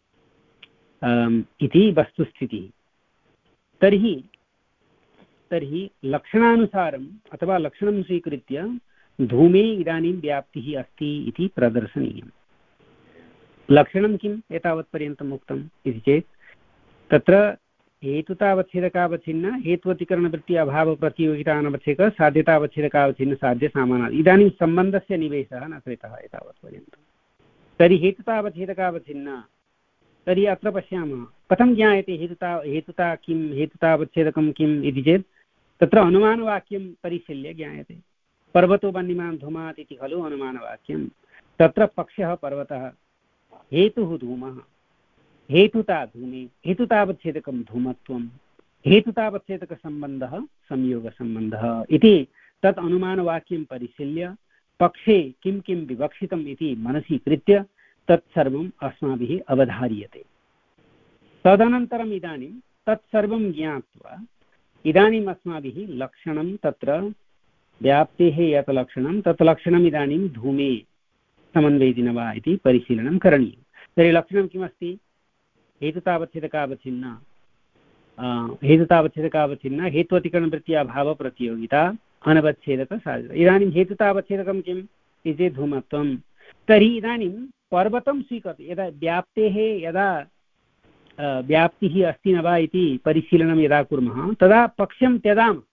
[SPEAKER 2] इति वस्तुस्थितिः। तर्हि तर्हि लक्षणानुसारम् अथवा लक्षणं स्वीकृत्य धूमे इदानीं व्याप्तिः अस्ति इति प्रदर्शनीयम्। लक्षणं किम् एतावत्पर्यन्तम् उक्तम् इति चेत् तत्र हेतुतावच्छेदकावच्छिन्न हेत्वतिकरणवृत्ति अभावप्रतियोगिता अनवच्छेदक साध्यतावच्छेदकावच्छिन्न साध्य सामानात्। इदानीं सम्बन्धस्य निवेशः न कृतः एतावत्पर्यन्तं। तर्हि हेतुतावच्छेदकावच्छिन्न, तर्हि अत्र पश्यामः कथं ज्ञायते हेतुता हेतुता किं हेतुतावच्छेदकं किम् इति चेत् तत्र अनुमानवाक्यं परिशील्य ज्ञायते। पर्वतो वह्निमान् धूमात् इति खलु अनुमानवाक्यं। तत्र पक्षः पर्वतः, हेतुः धूमः, हेतुता धूमे, हेतुतावच्छेदकं धूमत्वं, हेतुतावच्छेदकसम्बन्धः संयोगसम्बन्धः इति तत् अनुमानवाक्यं परिशील्य पक्षे किं किं विवक्षितम् इति मनसि कृत्य तत्सर्वम् अस्माभिः अवधार्यते। तदनन्तरम् इदानीं तत्सर्वं ज्ञात्वा इदानीम् अस्माभिः लक्षणं तत्र व्याप्तेः यत् लक्षणं तत् लक्षणम् इदानीं धूमे समन्वेति न वा इति परिशीलनं करणीयं। तर्हि लक्षणं किमस्ति? हेतुतावच्छेदकावच्छिन्न, हेतुतावच्छेदकावच्छिन्न हेत्वतिकरणवृत्त्या भावप्रतियोगिता अनवच्छेदकसाध्यता। इदानीं हेतुतावच्छेदकं किम् इति चेत् धूमत्वं। तर्हि इदानीं पर्वतं स्वीकरोतु। यदा व्याप्तेः यदा व्याप्तिः अस्ति न वा इति परिशीलनं यदा कुर्मः तदा पक्षं त्यजामः।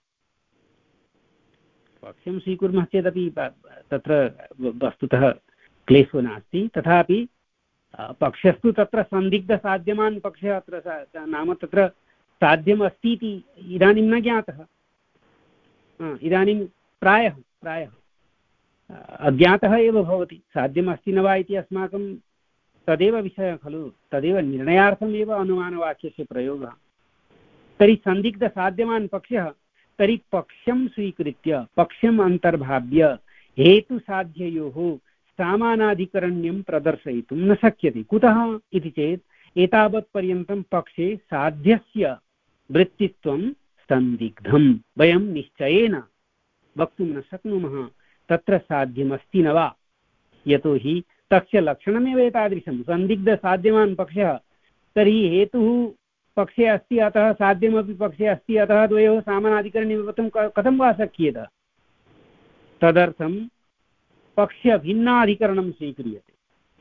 [SPEAKER 2] पक्षं स्वीकुर्मः चेदपि तत्र वस्तुतः क्लेशो नास्ति, तथापि पक्षस्तु तत्र सन्दिग्धसाध्यमान् पक्षः अत्र नाम तत्र साध्यम् अस्ति इति इदानीं न ज्ञातः, इदानीं प्रायः प्रायः अज्ञातः एव भवति। साध्यम् अस्ति न वा इति अस्माकं तदेव विषयः खलु, तदेव निर्णयार्थमेव अनुमानवाक्यस्य प्रयोगः। तर्हि सन्दिग्धसाध्यवान् पक्षः, तर्हि पक्षं स्वीकृत्य पक्षम् अन्तर्भाव्य हेतुसाध्ययोः सामानाधिकरण्यं प्रदर्शयितुं न शक्यते। कुतः इति चेत् एतावत्पर्यन्तं पक्षे साध्यस्य वृत्तित्वं सन्दिग्धं वयं निश्चयेन वक्तुं न शक्नुमः तत्र साध्यमस्ति न वा, यतोहि तस्य लक्षणमेव एतादृशं सन्दिग्धसाध्यवान् पक्षः। तर्हि हेतुः पक्षे अस्ति अतः साध्यमपि पक्षे अस्ति अतः द्वयोः सामानाधिकरण्यं कथं वा शक्येत? तदर्थं पक्षभिन्नाधिकरणं स्वीक्रियते,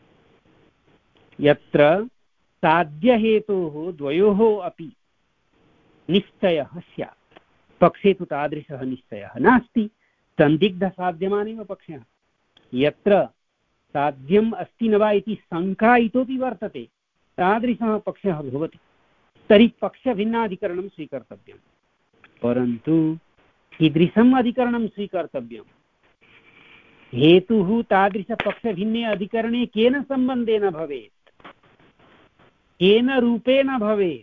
[SPEAKER 2] यत्र साध्यहेतोः द्वयोः अपि निश्चयः स्यात्। पक्षे तु तादृशः निश्चयः नास्ति, सन्दिग्धसाध्यमानेव पक्षः। यत्र साध्यम् अस्ति न वा इति शङ्का इतोपि वर्तते, तादृशः पक्षः भवति। तर्हि पक्षभिन्नाधिकरणं स्वीकर्तव्यं, परन्तु कीदृशम् अधिकरणं स्वीकर्तव्यं? हेतुः तादृशपक्षभिन्ने अधिकरणे केन सम्बन्धेन भवेत्, केन रूपेण भवेत्?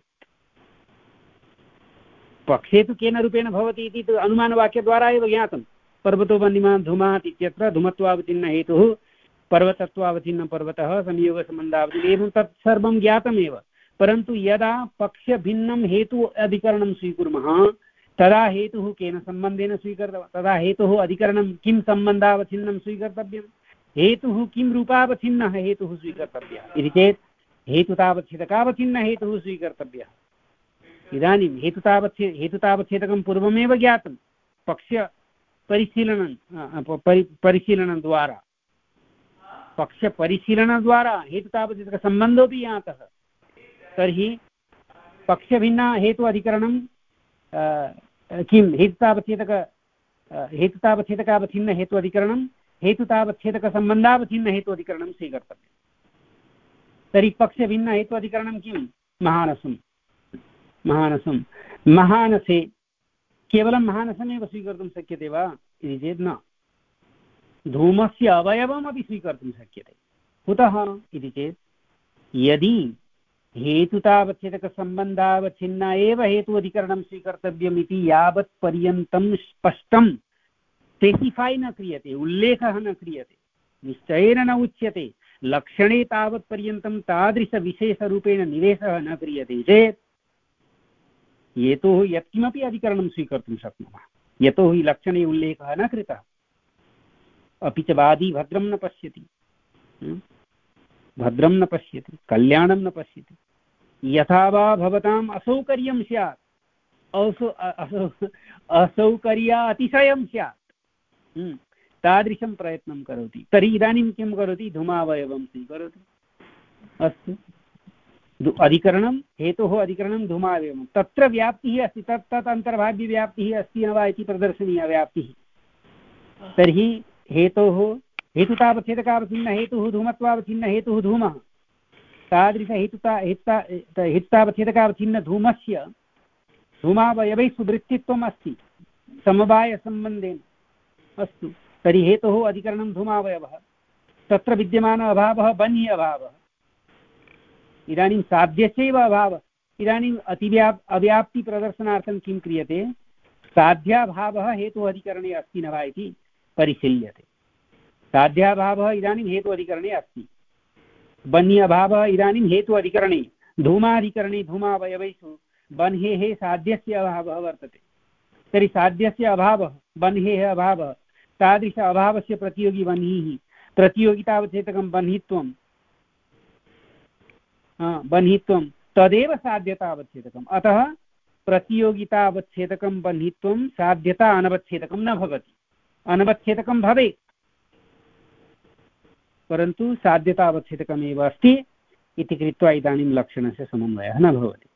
[SPEAKER 2] पक्षे तु केन रूपेण भवति इति तु अनुमानवाक्यद्वारा एव ज्ञातं। पर्वतो वह्निमान् धूमात् इत्यत्र धूमत्वावतीर्ण हेतुः पर्वतत्वावतीर्ण पर्वतः संयोगसम्बन्धावतीर्ण, एवं तत् सर्वं ज्ञातमेव। परन्तु यदा पक्षभिन्नं हेतु अधिकरणं स्वीकुर्मः तदा हेतुः केन सम्बन्धेन स्वीकर्तव्यः, तदा हेतुः अधिकरणं किं सम्बन्धावच्छिन्नं स्वीकर्तव्यं, हेतुः किं रूपावच्छिन्नः हेतुः स्वीकर्तव्यः इति चेत् हेतुतावच्छेदकावच्छिन्न हेतुः स्वीकर्तव्यः। इदानीं हेतुतावच्छे हेतुतावच्छेदकं पूर्वमेव ज्ञातं, पक्षपरिशीलनं परि परिशीलनद्वारा पक्षपरिशीलनद्वारा हेतुतावच्छेदकसम्बन्धोऽपि ज्ञातः। तर्हि पक्षभिन्ना हेतु अधिकरणं किं हेतुतावच्छेदक हेतुतावच्छेदकावच्छिन्न हेतु अधिकरणं हेतुतावच्छेदकसम्बन्धावच्छिन्न हेतु अधिकरणं स्वीकर्तव्यं। तर्हि पक्षभिन्न हेतु अधिकरणं किं? महानसं। महानसं महानसे केवलं महानसमेव स्वीकर्तुं शक्यते वा इति चेत् न, धूमस्य अवयवमपि स्वीकर्तुं शक्यते। कुतः इति चेत् यदि हेतुतावच्छेदकसम्बन्धावच्छिन्ना एव हेतु अधिकरणं स्वीकर्तव्यम् इति यावत् पर्यन्तं स्पष्टं स्पेसिफै न क्रियते, उल्लेखः न क्रियते, निश्चयेन न उच्यते, लक्षणे तावत् पर्यन्तं तादृशविशेषरूपेण निवेशः न क्रियते चेत् हेतोः यत्किमपि अधिकरणं स्वीकर्तुं शक्नुमः, यतोहि लक्षणे उल्लेखः न कृतः। अपि च वादी भद्रं न पश्यति, भद्रं न पश्यति, कल्याणं न पश्यति। यथा वा भवताम् असौकर्यं स्यात्, असौ असौकर्या अतिशयं स्यात्, तादृशं प्रयत्नं करोति। तर्हि इदानीं किं करोति? धूमावयवं स्वीकरोति। अस्तु, अधिकरणं हेतोः अधिकरणं धूमावयवं, तत्र व्याप्तिः अस्ति, तत् तत् अन्तर्भाव्यव्याप्तिः अस्ति न वा इति प्रदर्शनीया व्याप्तिः। तर्हि हेतोः हेतुतावच्छेदकावच्छिन्न हेतुः धूमत्वावच्छिन्न हेतुः धूमः, तादृश हेतुता हेतुता हेतुतावच्छेदकावच्छिन्न धूमस्य धूमावयवैः वृत्तित्वम् अस्ति समवायसम्बन्धेन। अस्तु, तर्हि हेतोः अधिकरणं धूमावयवः, तत्र विद्यमान अभावः बन्हि अभावः। इदानीं साध्यस्यैव अभावः। इदानीम् अतिव्याप् अव्याप्तिप्रदर्शनार्थं किं क्रियते? साध्याभावः हेतुः अधिकरणे अस्ति न वा इति परिशील्यते। साध्याभावः इदानीं हेतु अधिकरणे अस्ति, बन्हि अभावः इदानीं हेतु अधिकरणे, धूमाधिकरणे धूमावयवैषु बन्हेः साध्यस्य अभावः वर्तते। तर्हि साध्यस्य अभावः बन्हेः अभावः, तादृश अभावस्य प्रतियोगी बन्हिः, प्रतियोगितावच्छेदकं बन्हित्वं बन्हित्वं तदेव साध्यतावच्छेदकम्। अतः प्रतियोगितावच्छेदकं बन्हित्वं साध्यता अनवच्छेदकं न भवति, अनवच्छेदकं भवेत् परन्तु साध्यतावच्छेदकमेव अस्ति इति कृत्वा इदानीं लक्षणस्य समन्वयः न भवति,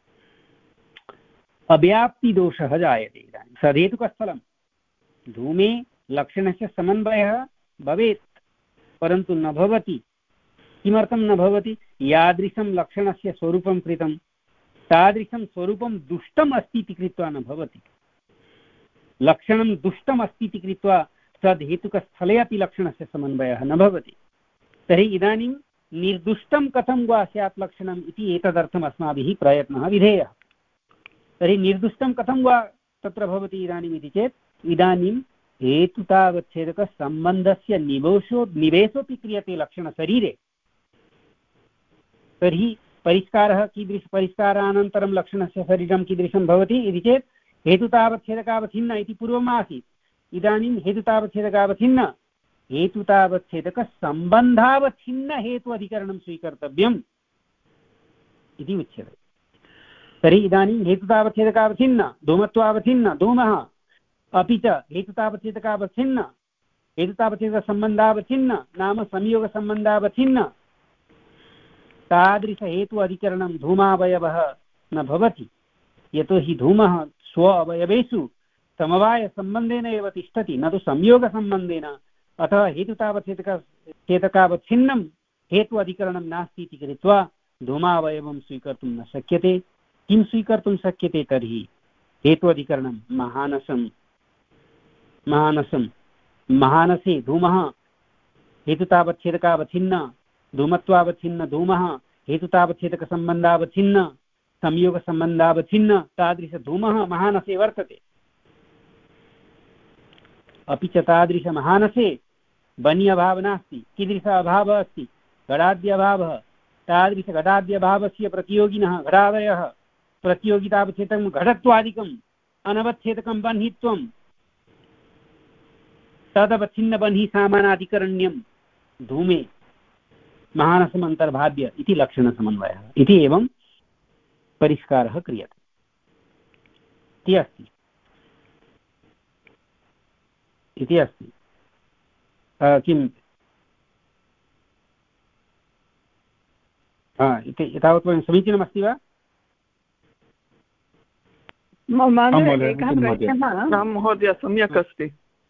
[SPEAKER 2] अव्याप्तिदोषः जायते। इदानीं सदेतुकस्थलं धूमे लक्षणस्य समन्वयः भवेत् परन्तु न भवति। किमर्थं न भवति? यादृशं लक्षणस्य स्वरूपं कृतं तादृशं स्वरूपं दुष्टम् अस्ति इति कृत्वा न भवति। लक्षणं दुष्टम् अस्ति इति कृत्वा तद्हेतुकस्थले अपि लक्षणस्य समन्वयः न भवति। तर्हि इदानीं निर्दुष्टं कथं वा स्यात् लक्षणम् इति एतदर्थम् अस्माभिः प्रयत्नः विधेयः। तर्हि निर्दुष्टं कथं वा तत्र भवति इदानीम् इति चेत् इदानीं हेतुतावच्छेदकसम्बन्धस्य निवेशो निवेशोऽपि क्रियते लक्षणशरीरे। तर्हि परिष्कारः कीदृश परिष्कारानन्तरं लक्षणस्य शरीरं कीदृशं भवति इति चेत् हेतुतावच्छेदकावच्छिन्न इति पूर्वम् आसीत्। इदानीं हेतुतावच्छेदकावच्छिन्न हेतुतावच्छेदकसम्बन्धावच्छिन्न हेतु अधिकरणं स्वीकर्तव्यम् इति उच्यते। तर्हि इदानीं हेतुतावच्छेदकावच्छिन्न धूमत्वावच्छिन्न धूमः अपि च हेतुतावच्छेदकावच्छिन्न हेतुतावच्छेदकसम्बन्धावच्छिन्न नाम संयोगसम्बन्धावच्छिन्न तादृशहेतु अधिकरणं धूमावयवः न भवति। यतोहि धूमः स्व अवयवेषु समवायसम्बन्धेन एव तिष्ठति न तु संयोगसम्बन्धेन। अतः हेतुतावच्छेदक छेदकावच्छिन्नं हेतु अधिकरणं नास्ति इति कृत्वा धूमावयवं स्वीकर्तुं न शक्यते। किं स्वीकर्तुं शक्यते तर्हि हेतु अधिकरणं महानसं महानसं महानसे धूमः हेतुतावच्छेदकावच्छिन्न धूमत्वावच्छिन्न धूमः हेतुतावच्छेदकसम्बन्धावच्छिन्न संयोगसम्बन्धावच्छिन्न तादृशधूमः महानसे वर्तते। अपि च तादृशमहानसे बनि अभावः नास्ति। कीदृश अभावः अस्ति? घटाद्यभावः। तादृशघटाद्यभावस्य प्रतियोगिनः घटादयः प्रतियोगितावच्छेदकं घटत्वादिकम् अनवच्छेदकं बह्नित्वं तदवच्छिन्न बह्नि सामानाधिकरण्यं धूमे महानसम् अन्तर्भाव्य इति लक्षणसमन्वयः इति एवं परिष्कारः क्रियते इति अस्ति इति अस्ति किं एतावत् वयं समीचीनमस्ति वा?
[SPEAKER 1] महोदय सम्यक् अस्ति।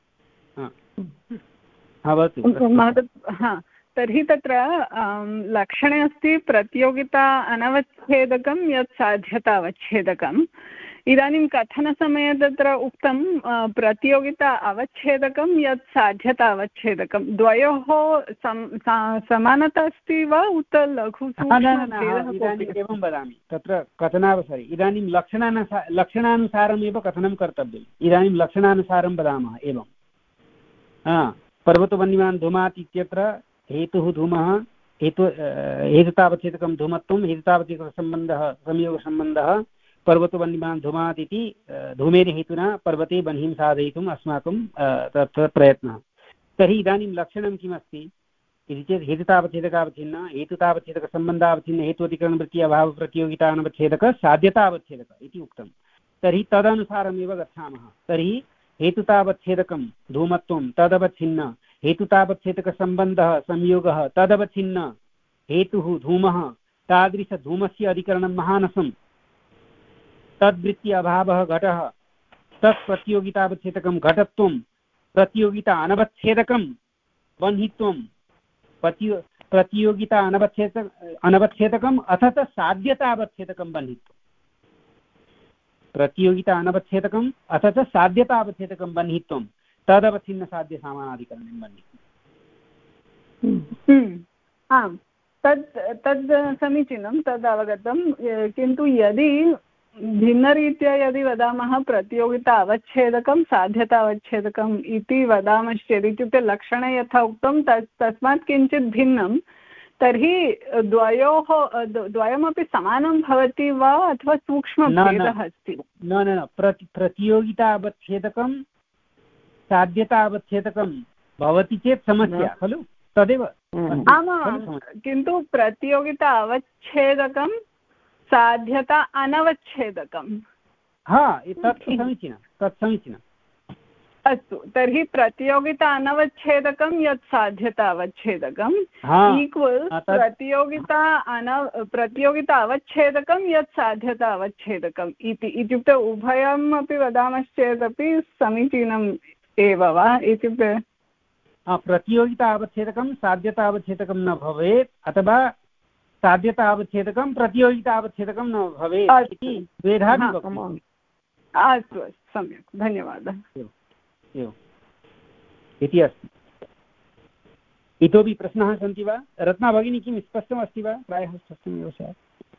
[SPEAKER 3] तर्हि तत्र लक्षणे अस्ति प्रतियोगिता अनवच्छेदकं यत् साध्यतावच्छेदकम्। इदानीं कथनसमये तत्र उक्तं प्रतियोगिता अवच्छेदकं यत् साध्यतावच्छेदकं द्वयोः समानता अस्ति वा उत लघु?
[SPEAKER 2] इदानीम् एवं वदामि तत्र कथनावसरे इदानीं लक्षणानुसा लक्षणानुसारमेव कथनं कर्तव्यम्। इदानीं लक्षणानुसारं वदामः एवं पर्वतवन्यमान् धूमात् इत्यत्र हेतुः धूमः हेतु हेतुतावच्छेदकं धूमत्वं हेतुतावच्छेदकसम्बन्धः संयोगसम्बन्धः पर्वतवन्यमान् धूमात् इति धूमेन हेतुना पर्वते बह्निं साधयितुम् अस्माकं तत्र प्रयत्नः। तर्हि इदानीं लक्षणं किमस्ति इति चेत् हेतुतावच्छेदकावच्छिन्न हेतुतावच्छेदकसम्बन्धावच्छिन्न हेतुअधिकरणवृत्ति अभावप्रतियोगितानवच्छेदक साध्यतावच्छेदक इति उक्तं। तर्हि तदनुसारमेव गच्छामः। तर्हि हेतुतावच्छेदकं धूमत्वं तदवच्छिन्न हेतुतावच्छेदकसम्बन्धः संयोगः तदवच्छिन्न हेतुः धूमः तादृशधूमस्य अधिकरणं महानसं तद्वृत्ति अभावः घटः तत्प्रतियोगितावच्छेदकं घटत्वं प्रतियोगिता अनवच्छेदकं बह्नित्वं प्रतियोगिता अनवच्छेद अनवच्छेदकम् अथ च साध्यतावच्छेदकं बह्नित्वं प्रतियोगिता अनवच्छेदकम् अथ च साध्यतावच्छेदकं बह्नित्वं तदवच्छिन्न साध्य सामानाधिकरणं बह्नित्वम्।
[SPEAKER 3] आम् तद् तद् समीचीनं तद् अवगतं। किन्तु यदि भिन्नरीत्या यदि वदामः प्रतियोगिता अवच्छेदकं साध्यता अवच्छेदकम् इति वदामश्चेत् इत्युक्ते लक्षणे यथा उक्तं तस् तस्मात् किञ्चित् भिन्नं तर्हि द्वयोः द्वयमपि समानं भवति वा अथवा सूक्ष्मभेदः अस्ति?
[SPEAKER 2] न न न प्रति प्रतियोगिता अवच्छेदकं साध्यता अवच्छेदकं भवति चेत् समस्या खलु तदेव।
[SPEAKER 3] आमां किन्तु प्रतियोगिता अवच्छेदकं साध्यता अनवच्छेदकं
[SPEAKER 2] हा तत् समीचीनं तत् समीचीनम्।
[SPEAKER 3] अस्तु तर्हि प्रतियोगिता अनवच्छेदकं यत् साध्यता अवच्छेदकम् ईक्वल् प्रतियोगिता अन प्रतियोगिता अवच्छेदकं यत् साध्यता अवच्छेदकम् इति इत्युक्ते उभयम् अपि वदामश्चेदपि समीचीनम् एव वा? इत्युक्ते
[SPEAKER 2] प्रतियोगिता अवच्छेदकं साध्यता अवच्छेदकं न भवेत् अथवा साध्यतावच्छेदकं प्रतियोगितावच्छेदकं न भवेत् इति द्वेधा
[SPEAKER 3] अस्तु अस्तु सम्यक् धन्यवादः
[SPEAKER 2] एवम् इति अस्ति। इतोपि प्रश्नाः सन्ति वा? रत्ना भगिनी किं स्पष्टमस्ति वा? प्रायः स्पष्टमेव स्यात्।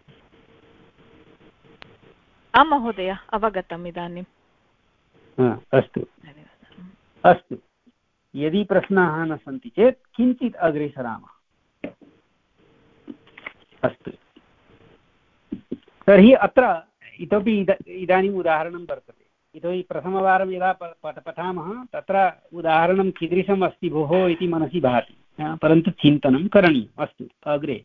[SPEAKER 6] आं महोदय अवगतम् इदानीम्।
[SPEAKER 2] अस्तु अस्तु, यदि प्रश्नाः न सन्ति चेत् किञ्चित् अग्रे सरामः। अस्तु, तर्हि अत्र इतोपि इद इदानीम् उदाहरणं वर्तते। यतोहि प्रथमवारं यदा पठामः तत्र उदाहरणं कीदृशम् अस्ति भोः इति मनसि भाति, परन्तु चिन्तनं करणीयम्। अस्तु, अग्रे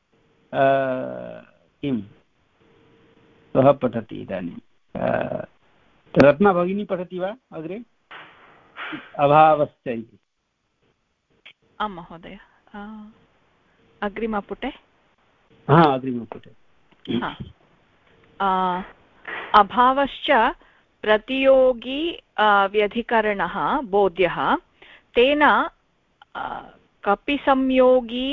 [SPEAKER 2] किं सः पठति इदानीं? रत्ना भगिनी पठति वा अग्रे? अभावश्च इति।
[SPEAKER 6] आं महोदय, अग्रिमपुटे।
[SPEAKER 2] हा, अग्रिमपुटे।
[SPEAKER 6] अभावश्च प्रतियोगी व्यधिकरणः बोध्यः, तेन कपिसंयोगी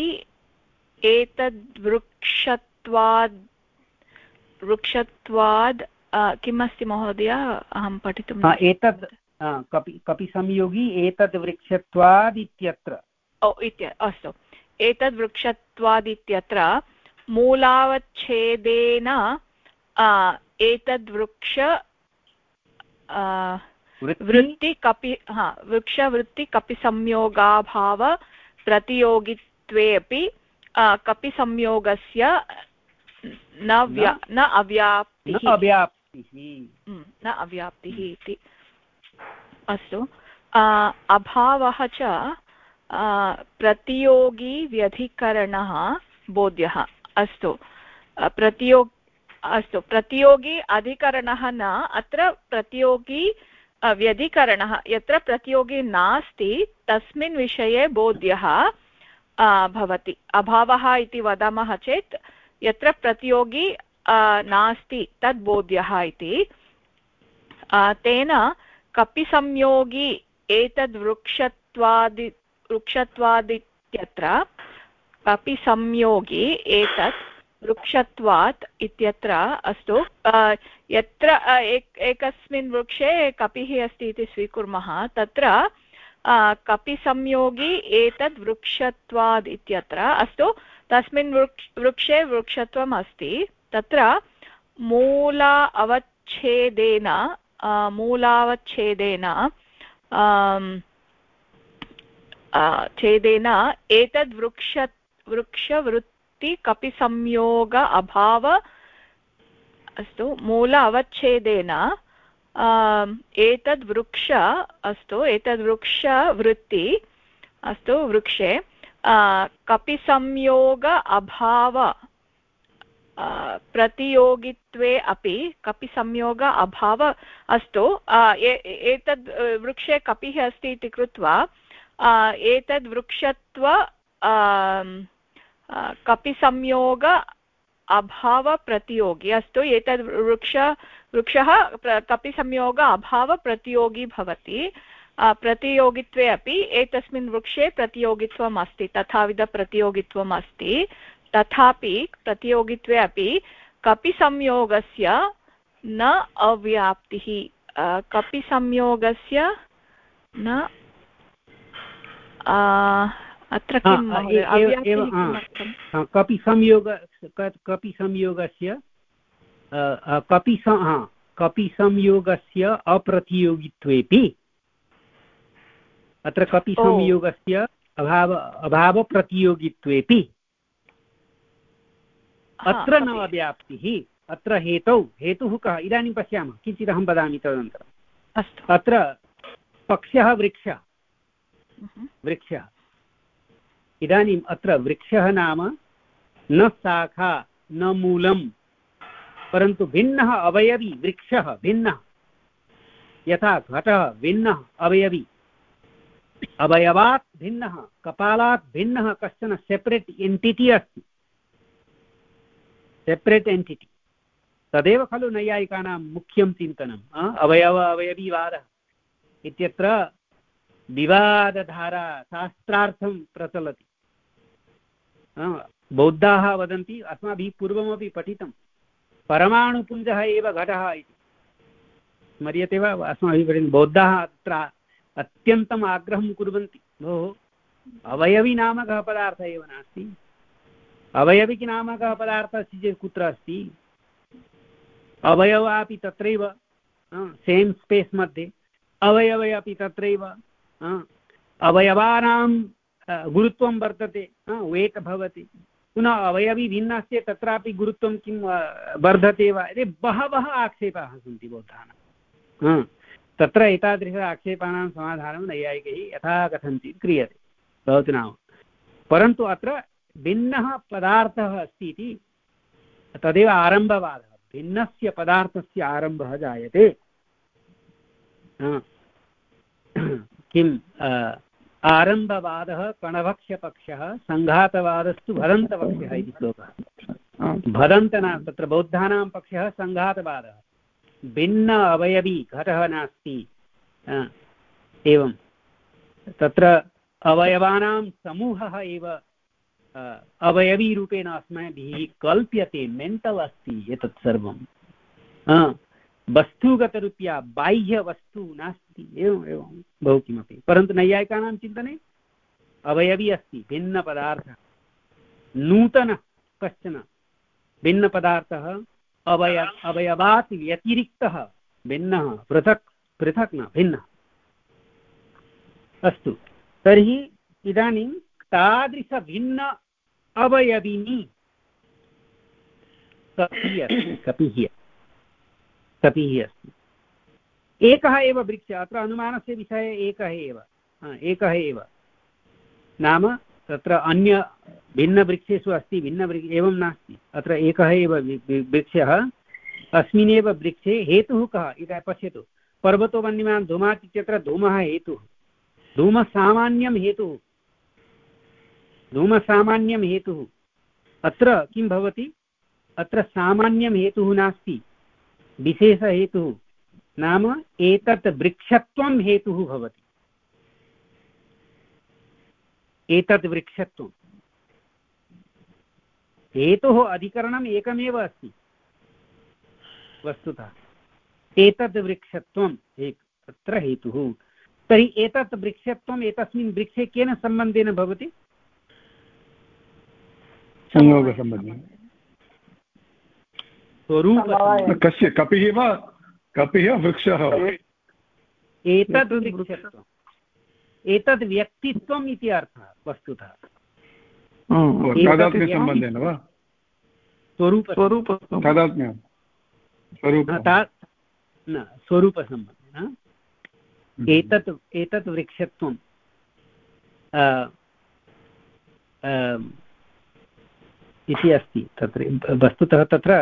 [SPEAKER 6] एतद्वृक्षत्वाद् वृक्षत्वाद् किमस्ति महोदय? अहं पठितुम्
[SPEAKER 2] एतद् कपि कपिसंयोगी एतद्वृक्षत्वाद् इत्यत्र।
[SPEAKER 6] ओ इत्य अस्तु, एतद्वृक्षत्वाद् इत्यत्र मूलावच्छेदेन एतद्वृक्ष वृत्ति कपि हा वृक्षवृत्ति कपिसंयोगाभाव प्रतियोगित्वे अपि कपिसंयोगस्य न व्या न अव्याप्तिः न अव्याप्तिः इति। अस्तु, अभावः च प्रतियोगी व्यधिकरणः बोध्यः। अस्तु, प्रतियोग अस्तु प्रतियोगी अधिकरणः न, अत्र प्रतियोगी व्यधिकरणः, यत्र प्रतियोगी नास्ति तस्मिन् विषये बोध्यः भवति। अभावः इति वदामः चेत् यत्र प्रतियोगी नास्ति तद् बोध्यः इति। तेन कपिसंयोगी एतद्वृक्षत्वादि वृक्षत्वादित्यत्र कपिसंयोगी एतत् वृक्षत्वात् इत्यत्र। अस्तु, यत्र एक एकस्मिन् वृक्षे कपिः अस्ति इति स्वीकुर्मः, तत्र कपिसंयोगी एतद् वृक्षत्वाद् इत्यत्र। अस्तु, तस्मिन् वृक्ष वृक्षे वृक्षत्वम् अस्ति, तत्र मूला अवच्छेदेन मूलावच्छेदेन छेदेन एतद् वृक्ष वृक्षवृत्ति कपिसंयोग अभाव। अस्तु, मूल अवच्छेदेन एतद् वृक्ष अस्तु एतद् वृक्षवृत्ति अस्तु वृक्षे कपिसंयोग अभाव प्रतियोगित्वे अपि कपिसंयोग अभाव। अस्तु, एतद् वृक्षे कपिः अस्ति इति कृत्वा एतद् वृक्षत्व कपिसंयोग अभावप्रतियोगी। अस्तु, एतद् वृक्ष वृक्षः कपिसंयोग अभावप्रतियोगी भवति। प्रतियोगित्वे अपि एतस्मिन् वृक्षे प्रतियोगित्वम् अस्ति, तथाविधप्रतियोगित्वम् अस्ति, तथापि प्रतियोगित्वे अपि कपिसंयोगस्य न अव्याप्तिः। कपिसंयोगस्य न अत्र किं
[SPEAKER 2] कपिसंयोग कपिसंयोगस्य कपिसंयोगस्य अप्रतियोगित्वेपि अत्र कपिसंयोगस्य अभाव अभावप्रतियोगित्वेपि अत्र न अव्याप्तिः। अत्र हेतौ हेतुः कः? इदानीं पश्यामः, किञ्चित् अहं वदामि तदनन्तरम्।
[SPEAKER 6] अस्तु,
[SPEAKER 2] अत्र पक्षः वृक्षः वृक्षः इदानीम् अत्र वृक्षः नाम न शाखा न मूलं, परन्तु भिन्नः अवयवी वृक्षः भिन्नः, यथा घटः भिन्नः अवयवी, अवयवात् भिन्नः, कपालात् भिन्नः कश्चन सेपरेट् एण्टिटी अस्ति, सेपरेट् एण्टिटी। तदेव खलु नैयायिकानां मुख्यं चिन्तनम्, अवयव अवयवीवादः इत्यत्र विवादधारा शास्त्रार्थं प्रचलति। बौद्धाः वदन्ति, अस्माभिः पूर्वमपि पठितं, परमाणुपुञ्जः एव घटः इति स्मर्यते वा? अस्माभिः पठितं। बौद्धाः अत्र अत्यन्तम् आग्रहं कुर्वन्ति, भोः अवयविनामकः पदार्थः एव नास्ति, अवयविनामकः पदार्थः अस्ति चेत् कुत्र अस्ति? अवयवः अपि तत्रैव, सेम् स्पेस् मध्ये, अवयवः अपि तत्रैव, अवयवानां गुरुत्वं वर्तते, वेट् भवति, पुनः अवयवी भिन्नः चेत् तत्रापि गुरुत्वं किं वर्धते वा इति बहवः आक्षेपाः सन्ति बौद्धानां। तत्र एतादृश आक्षेपाणां समाधानं नैयायिकैः यथा कथञ्चित् क्रियते, भवतु नाम। परन्तु अत्र भिन्नः पदार्थः अस्ति इति तदेव आरम्भवादः, भिन्नस्य पदार्थस्य आरम्भः जायते। किम् आरम्भवादः कणभक्ष्यपक्षः, सङ्घातवादस्तु भदन्तपक्षः इति श्लोकः। भदन्त नाम तत्र बौद्धानां पक्षः सङ्घातवादः, भिन्न अवयवी घटः नास्ति, एवं तत्र अवयवानां समूहः एव अवयवीरूपेण अस्माभिः कल्प्यते, मेण्टल् अस्ति एतत् सर्वं, वस्तुगतरीत्या बाह्यवस्तु नास्ति, एवम् एवं बहु किमपि। परन्तु नैयायिकानां चिन्तने अवयवी अस्ति, भिन्नपदार्थः, नूतनः कश्चन भिन्नपदार्थः, अवय अवयवात् व्यतिरिक्तः भिन्नः, पृथक् पृथक् न भिन्नः। अस्तु, तर्हि इदानीं तादृशभिन्न अवयविनी कपिः अस्ति, कपिः कपिः अस्ति, एकः एव वृक्षः। अत्र अनुमानस्य विषये एकः एव, एकः एव नाम तत्र अन्य भिन्नवृक्षेषु अस्ति, भिन्नवृक्ष एवं नास्ति, अत्र एकः एव वृक्षः। अस्मिन्नेव वृक्षे हेतुः कः इति पश्यतु, पर्वतो वन्यमान् धूमात् इत्यत्र धूमः हेतुः, धूमसामान्यं हेतुः, धूमसामान्यं हेतुः। अत्र किं भवति, अत्र सामान्यं हेतुः नास्ति, विशेषहेतुः, नाम एतत् वृक्षत्वं हेतुः भवति, एतद् वृक्षत्वं। हेतोः अधिकरणम् एकमेव अस्ति वस्तुतः, एतद् वृक्षत्वम् एक अत्र हेतुः। तर्हि एतत् वृक्षत्वम् एतस्मिन् वृक्षे केन सम्बन्धेन भवति?
[SPEAKER 7] संयोगसम्बन्धेन।
[SPEAKER 2] स्वरूप
[SPEAKER 7] कस्य? कपिः वा? कपिः वृक्षः?
[SPEAKER 2] एतद् वृक्षत्वम्, एतद् व्यक्तित्वम् इति अर्थः वस्तुतः।
[SPEAKER 7] तादात्म्यसम्बन्धेन वा?
[SPEAKER 2] स्वरूप
[SPEAKER 7] स्वरूप तादात्म्यं स्वरूप
[SPEAKER 2] न स्वरूपसम्बन्धेन। एतत् एतत् वृक्षत्वं इति अस्ति तत्र वस्तुतः। तत्र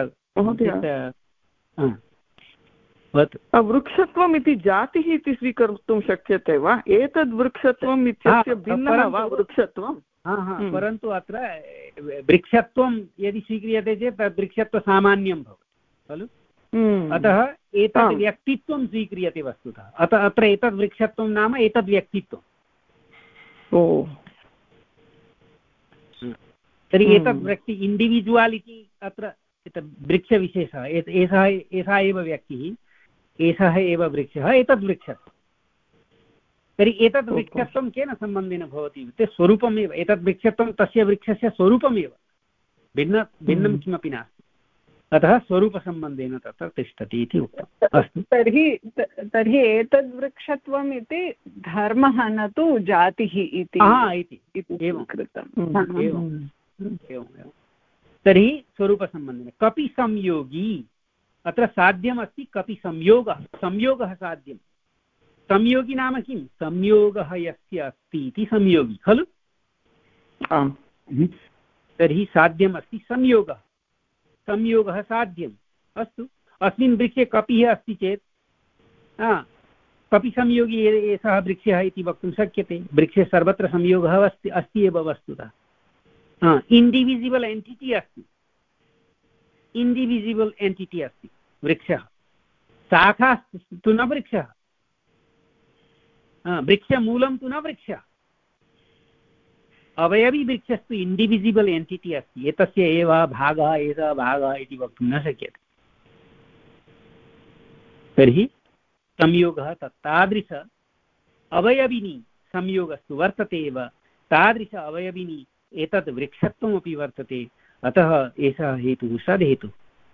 [SPEAKER 1] वृक्षत्वम् इति जातिः इति स्वीकर्तुं शक्यते वा? एतद् वृक्षत्वम् इत्यस्य भिन्नः वा वृक्षत्वं?
[SPEAKER 2] परन्तु अत्र वृक्षत्वं यदि स्वीक्रियते चेत् तद् वृक्षत्वसामान्यं भवति खलु, अतः एतद् व्यक्तित्वं स्वीक्रियते वस्तुतः। अतः अत्र एतद् वृक्षत्वं नाम एतद् व्यक्तित्वम्।
[SPEAKER 1] ओ
[SPEAKER 2] तर्हि एतद् व्यक्ति इण्डिविजुवालिटि अत्र वृक्षविशेषः, एषः एषा एव व्यक्तिः, एषः एव वृक्षः, एतद् वृक्षत्वं। तर्हि एतद् वृक्षत्वं केन सम्बन्धेन भवति इत्युक्ते स्वरूपमेव, एतद् वृक्षत्वं तस्य वृक्षस्य स्वरूपमेव, भिन्न भिन्नं किमपि नास्ति, अतः स्वरूपसम्बन्धेन तत्र तिष्ठति इति उक्तम्। अस्तु,
[SPEAKER 3] तर्हि तर्हि एतद् वृक्षत्वम् इति धर्मः न तु जातिः इति
[SPEAKER 2] कृतम्। तर्हि स्वरूपसम्बन्धेन कपि संयोगी, अत्र साध्यमस्ति कपि संयोगः, संयोगः साध्यं। संयोगी नाम किं? संयोगः यस्य अस्ति इति संयोगी खलु। तर्हि साध्यमस्ति संयोगः, संयोगः साध्यम्। अस्तु, अस्मिन् वृक्षे कपिः अस्ति चेत् कपिसंयोगी एषः वृक्षः इति वक्तुं शक्यते। वृक्षे सर्वत्र संयोगः अस्ति अस्ति एव वस्तुतः। इण्डिविजिबल् एण्टिटि अस्ति, इण्डिविजिबल् एण्टिटि अस्ति वृक्षः, शाखा तु न वृक्षः, वृक्षमूलं तु न वृक्षः, अवयवीवृक्षस्तु इण्डिविजिबल् एण्टिटि अस्ति, एतस्य एव भागः एषः भागः इति वक्तुं न शक्यते। तर्हि संयोगः तत्तादृश अवयविनी संयोगस्तु वर्तते एव, तादृश अवयविनी एतद् वृक्षत्वमपि वर्तते, अतः एषः हेतुः सद्हेतुः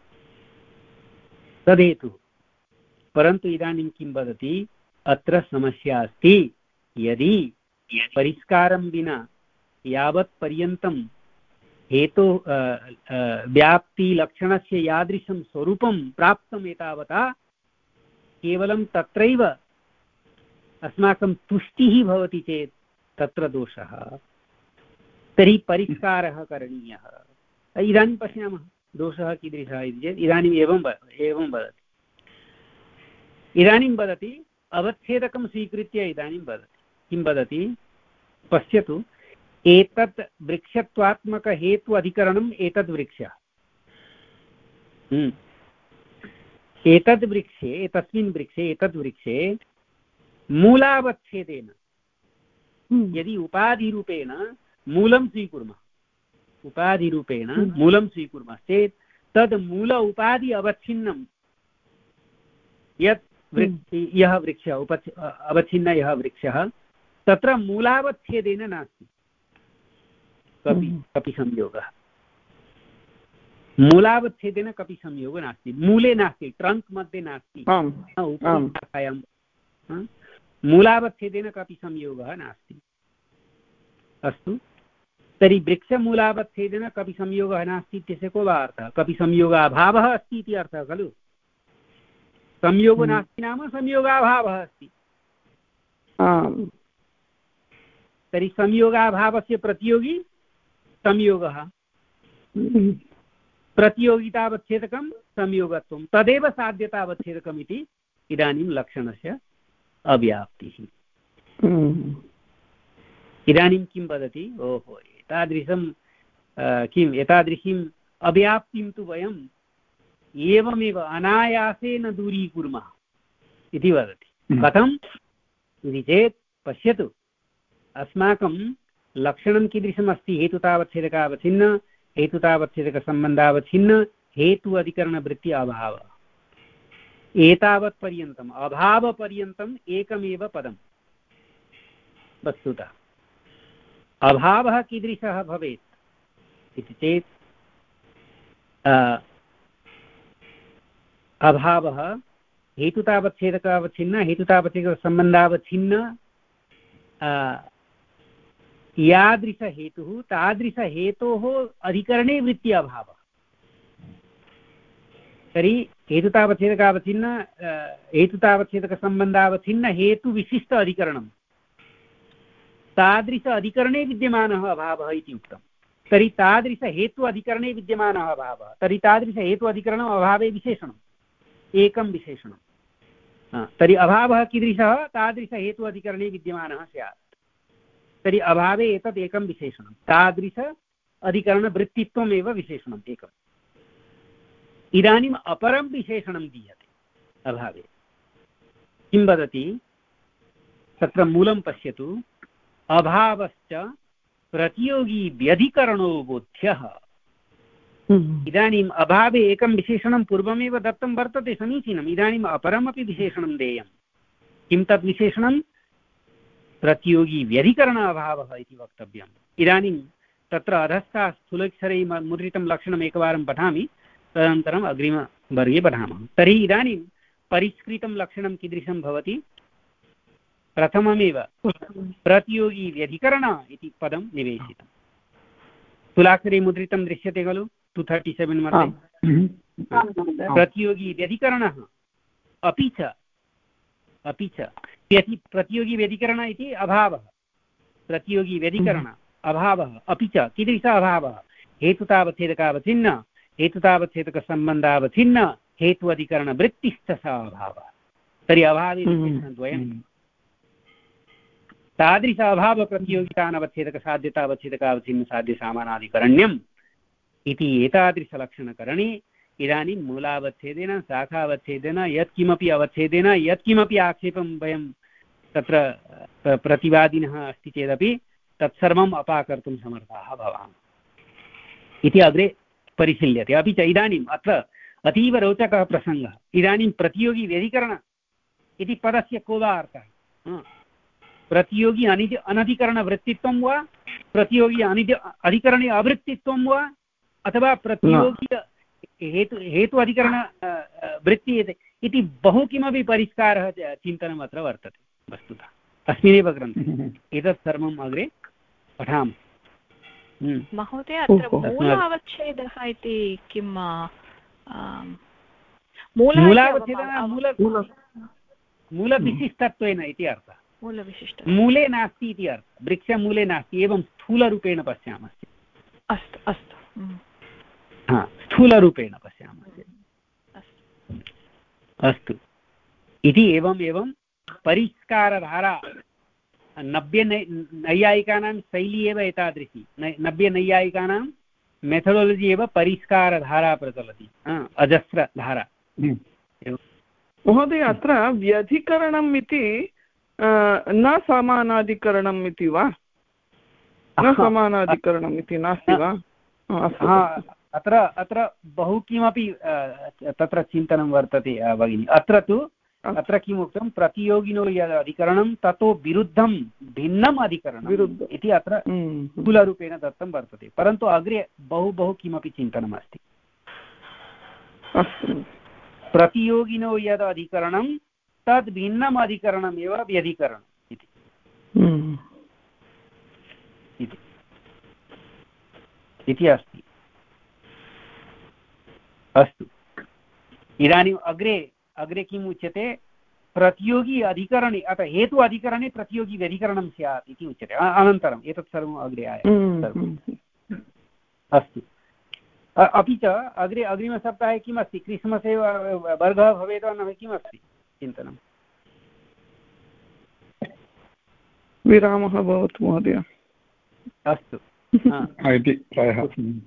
[SPEAKER 2] सद्हेतुः। परन्तु इदानीं किं वदति, अत्र समस्या अस्ति, यदि परिष्कारं विना यावत् पर्यन्तं हेतु व्याप्तिलक्षणस्य यादृशं स्वरूपं प्राप्तम् एतावता केवलं तत्रैव अस्माकं तुष्टिः भवति चेत् तत्र दोषः, तर्हि परिष्कारः करणीयः। इदानीं पश्यामः दोषः कीदृशः इति चेत् इदानीम् एवं एवं वदति इदानीं वदति अवच्छेदकं स्वीकृत्य इदानीं वदति किं वदति, पश्यतु, एतत् वृक्षत्वात्मकहेतु अधिकरणम् एतद् वृक्षः, एतद् वृक्षे एतस्मिन् वृक्षे एतद् वृक्षे मूलावच्छेदेन यदि उपाधिरूपेण मूलं स्वीकुर्मः, उपाधिरूपेण मूलं स्वीकुर्मः चेत् तद् मूल उपाधि अवच्छिन्नं यत् यः वृक्षः उप अवच्छिन्न यः वृक्षः तत्र मूलावच्छेदेन नास्ति कपि कपि संयोगः, मूलावच्छेदेन कपि संयोगः नास्ति, मूले नास्ति, ट्रङ्क् मध्ये नास्ति, शाखायां मूलावच्छेदेन कपि संयोगः नास्ति। अस्तु, तर्हि वृक्षमूलावच्छेदेन कपि संयोगः नास्ति इत्यस्य को वा अर्थः, कपि संयोगाभावः अस्ति इति अर्थः खलु। संयोगो नास्ति नाम संयोगाभावः अस्ति। तर्हि संयोगाभावस्य प्रतियोगी संयोगः, प्रतियोगितावच्छेदकं संयोगत्वं, तदेव साध्यतावच्छेदकम् इति इदानीं लक्षणस्य अव्याप्तिः। इदानीं किं वदति, ओहो एतादृशं किम् एतादृशीम् अव्याप्तिं तु वयम् एवमेव अनायासेन दूरीकुर्मः इति वदति। कथम् इति चेत् पश्यतु, अस्माकं लक्षणं कीदृशम् अस्ति, हेतुतावच्छेदकावच्छिन्न, हेतुतावच्छेदकसम्बन्धावच्छिन्न, हेतु अधिकरणवृत्ति अभावः। एतावत्पर्यन्तम् अभावपर्यन्तम् एकमेव पदं। वस्तुतः अभावः कीदृशः भवेत् इति चेत् अभावः हेतुतावच्छेदकावच्छिन्न, हेतुतावच्छेदकसम्बन्धावच्छिन्न यादृशहेतुः तादृशहेतोः अधिकरणे वृत्ति अभावः। तर्हि हेतुतावच्छेदकावच्छिन्न हेतुतावच्छेदकसम्बन्धावच्छिन्न हेतुविशिष्ट अधिकरणं तादृश अधिकरणे विद्यमानः अभावः इति उक्तं। तर्हि तादृश हेतु अधिकरणे विद्यमानः अभावः, तर्हि तादृश हेतु अधिकरणम् अभावे विशेषणम् एकं विशेषणं। तर्हि अभावः कीदृशः, तादृश हेतु अधिकरणे विद्यमानः स्यात्। तर्हि अभावे एतत् एकं विशेषणं, तादृश अधिकरणवृत्तित्वमेव विशेषणम् एकम्। इदानीम् अपरं विशेषणं दीयते अभावे। किं वदति, तत्र मूलं पश्यतु, अभावश्च प्रतियोगी व्यधिकरणो बोध्यः। इदानीम् अभावे एकं विशेषणं पूर्वमेव दत्तं वर्तते, समीचीनम्। इदानीम् अपरमपि विशेषणं देयं। किं तद् विशेषणं, प्रतियोगी व्यधिकरण अभावः इति वक्तव्यम्। इदानीं तत्र अधस्था स्थूलक्षरैः मुद्रितं लक्षणम् एकवारं पठामि, तदनन्तरम् अग्रिमवर्गे पठामः। तर्हि इदानीं परिष्कृतं लक्षणं कीदृशं भवति, प्रथममेव प्रतियोगी व्यधिकरण इति पदं निवेशितं। स्थूलाक्षरे मुद्रितं दृश्यते खलु टु थर्टि सेवेन् मध्ये। प्रतियोगी व्यधिकरणः अपि च अपि च प्रतियोगी व्यधिकरण इति अभावः, प्रतियोगी व्यधिकरण अभावः अपि च कीदृश अभावः, हेतुतावच्छेदकावच्छिन्न, हेतुतावच्छेदकसम्बन्धावच्छिन्न, हेतु अधिकरणवृत्तिश्च स अभावः। तर्हि अभावे विशेषणद्वयम्। तादृश अभावप्रतियोगितानवच्छेदकसाध्यतावच्छेदकावच्छिन्न साध्यसामानाधिकरण्यम् इति एतादृशलक्षणकरणे इदानीं मूलावच्छेदेन, शाखावच्छेदेन, यत्किमपि अवच्छेदेन, यत्किमपि आक्षेपं वयं तत्र प्रतिवादिनः अस्ति चेदपि तत्सर्वम् अपाकर्तुं समर्थाः भवामः इति अग्रे परिशील्यते। अपि च इदानीम् अत्र अतीव रोचकः प्रसङ्गः। इदानीं प्रतियोगी व्यधिकरण इति पदस्य को वा अर्थः? प्रतियोगी अनिधि अनधिकरणवृत्तित्वं वा, प्रतियोगी अनिधि अधिकरणे अवृत्तित्वं वा, अथवा प्रतियोगी हेतु हेतु अधिकरण वृत्ति इति बहु किमपि परिष्कारः चिन्तनम् अत्र वर्तते वस्तुतः अस्मिन्नेव ग्रन्थे। एतत् सर्वम् अग्रे पठामः।
[SPEAKER 6] महोदय अत्र मूल अवच्छेदः इति किं?
[SPEAKER 2] मूलावच्छेदः मूल मूलविशिष्टत्वेन इति अर्थः।
[SPEAKER 6] मूलविशिष्ट
[SPEAKER 2] मूले नास्ति इति अर्थः। वृक्षमूले नास्ति, एवं स्थूलरूपेण पश्यामः।
[SPEAKER 6] अस्तु अस्तु,
[SPEAKER 2] हा, स्थूलरूपेण पश्यामः। अस्तु इति एवम् एवं परिष्कारधारा नव्य नैयायिकानां शैली एव एतादृशी। नव्यनैयायिकानां मेथडोलजि एव परिष्कारधारा प्रचलति, अजस्रधारा।
[SPEAKER 1] महोदय अत्र व्यधिकरणम् इति न समानाधिकरणम् इति वा? न समानाधिकरणम् इति नास्ति वा?
[SPEAKER 2] अत्र अत्र बहु किमपि तत्र चिन्तनं वर्तते भगिनि। अत्र तु अत्र किम् उक्तं, प्रतियोगिनो यद् अधिकरणं ततो विरुद्धं भिन्नम् अधिकरणम् इति अत्र स्थूलरूपेण दत्तं वर्तते, परन्तु अग्रे बहु बहु किमपि चिन्तनमस्ति। प्रतियोगिनो यद् अधिकरणं तद् भिन्नम् अधिकरणमेव व्यधिकरणम् इति अस्ति। अस्तु, इदानीम् अग्रे अग्रे किम् उच्यते, प्रतियोगी अधिकरणे अतः हेतु अधिकरणे प्रतियोगी व्यधिकरणं स्यात् इति उच्यते। अनन्तरम् एतत् सर्वम् अग्रे आयाति। अस्तु, अपि च अग्रे अग्रिमसप्ताहे किम् अस्ति, क्रिस्मस् एव वर्गः भवेत् वा न, किमस्ति चिन्तनं?
[SPEAKER 1] विरामः भवतु महोदय।
[SPEAKER 2] अस्तु
[SPEAKER 7] इति प्रायः।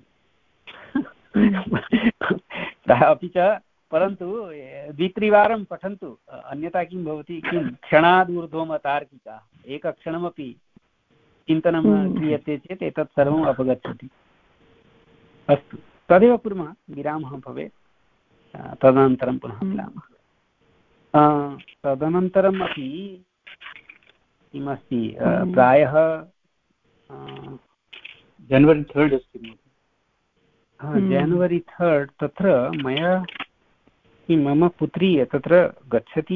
[SPEAKER 2] अपि च परन्तु द्वित्रिवारं पठन्तु, अन्यथा किं भवति, किं क्षणादूर्ध्वम् अतार्किका, एकक्षणमपि चिन्तनं क्रियते चेत् एतत् सर्वम् अपगच्छति। अस्तु, तदेव कुर्मः, विरामः भवेत्, तदनन्तरं पुनः मिलामः। तदनन्तरम् अपि किमस्ति, प्रायः
[SPEAKER 4] जनवरी थर्ड् अस्ति।
[SPEAKER 2] जनवरी थर्ड् तत्र मया किं, मम पुत्री तत्र गच्छति,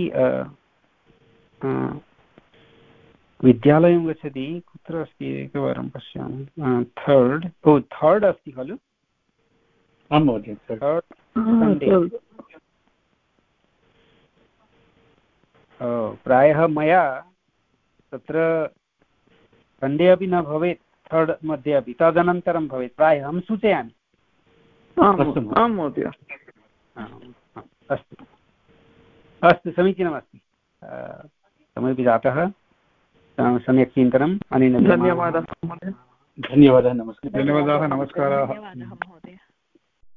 [SPEAKER 2] विद्यालयं गच्छति। कुत्र अस्ति एकवारं पश्यामि। थर्ड् ओ थर्ड् अस्ति खलु?
[SPEAKER 4] आं महोदय,
[SPEAKER 2] थर्ड् प्रायः मया तत्र सण्डे अपि न भवेत्, थर्ड् मध्ये अपि, तदनन्तरं भवेत् प्रायः, अहं सूचयामि।
[SPEAKER 1] आं महोदय।
[SPEAKER 2] अस्तु अस्तु, समीचीनमस्ति, समयपि जातः। सम्यक् चिन्तनम् अनेन।
[SPEAKER 1] धन्यवादः महोदय।
[SPEAKER 4] धन्यवादः, नमस्कारः।
[SPEAKER 7] धन्यवादाः, नमस्काराः।
[SPEAKER 6] धन्यवादः।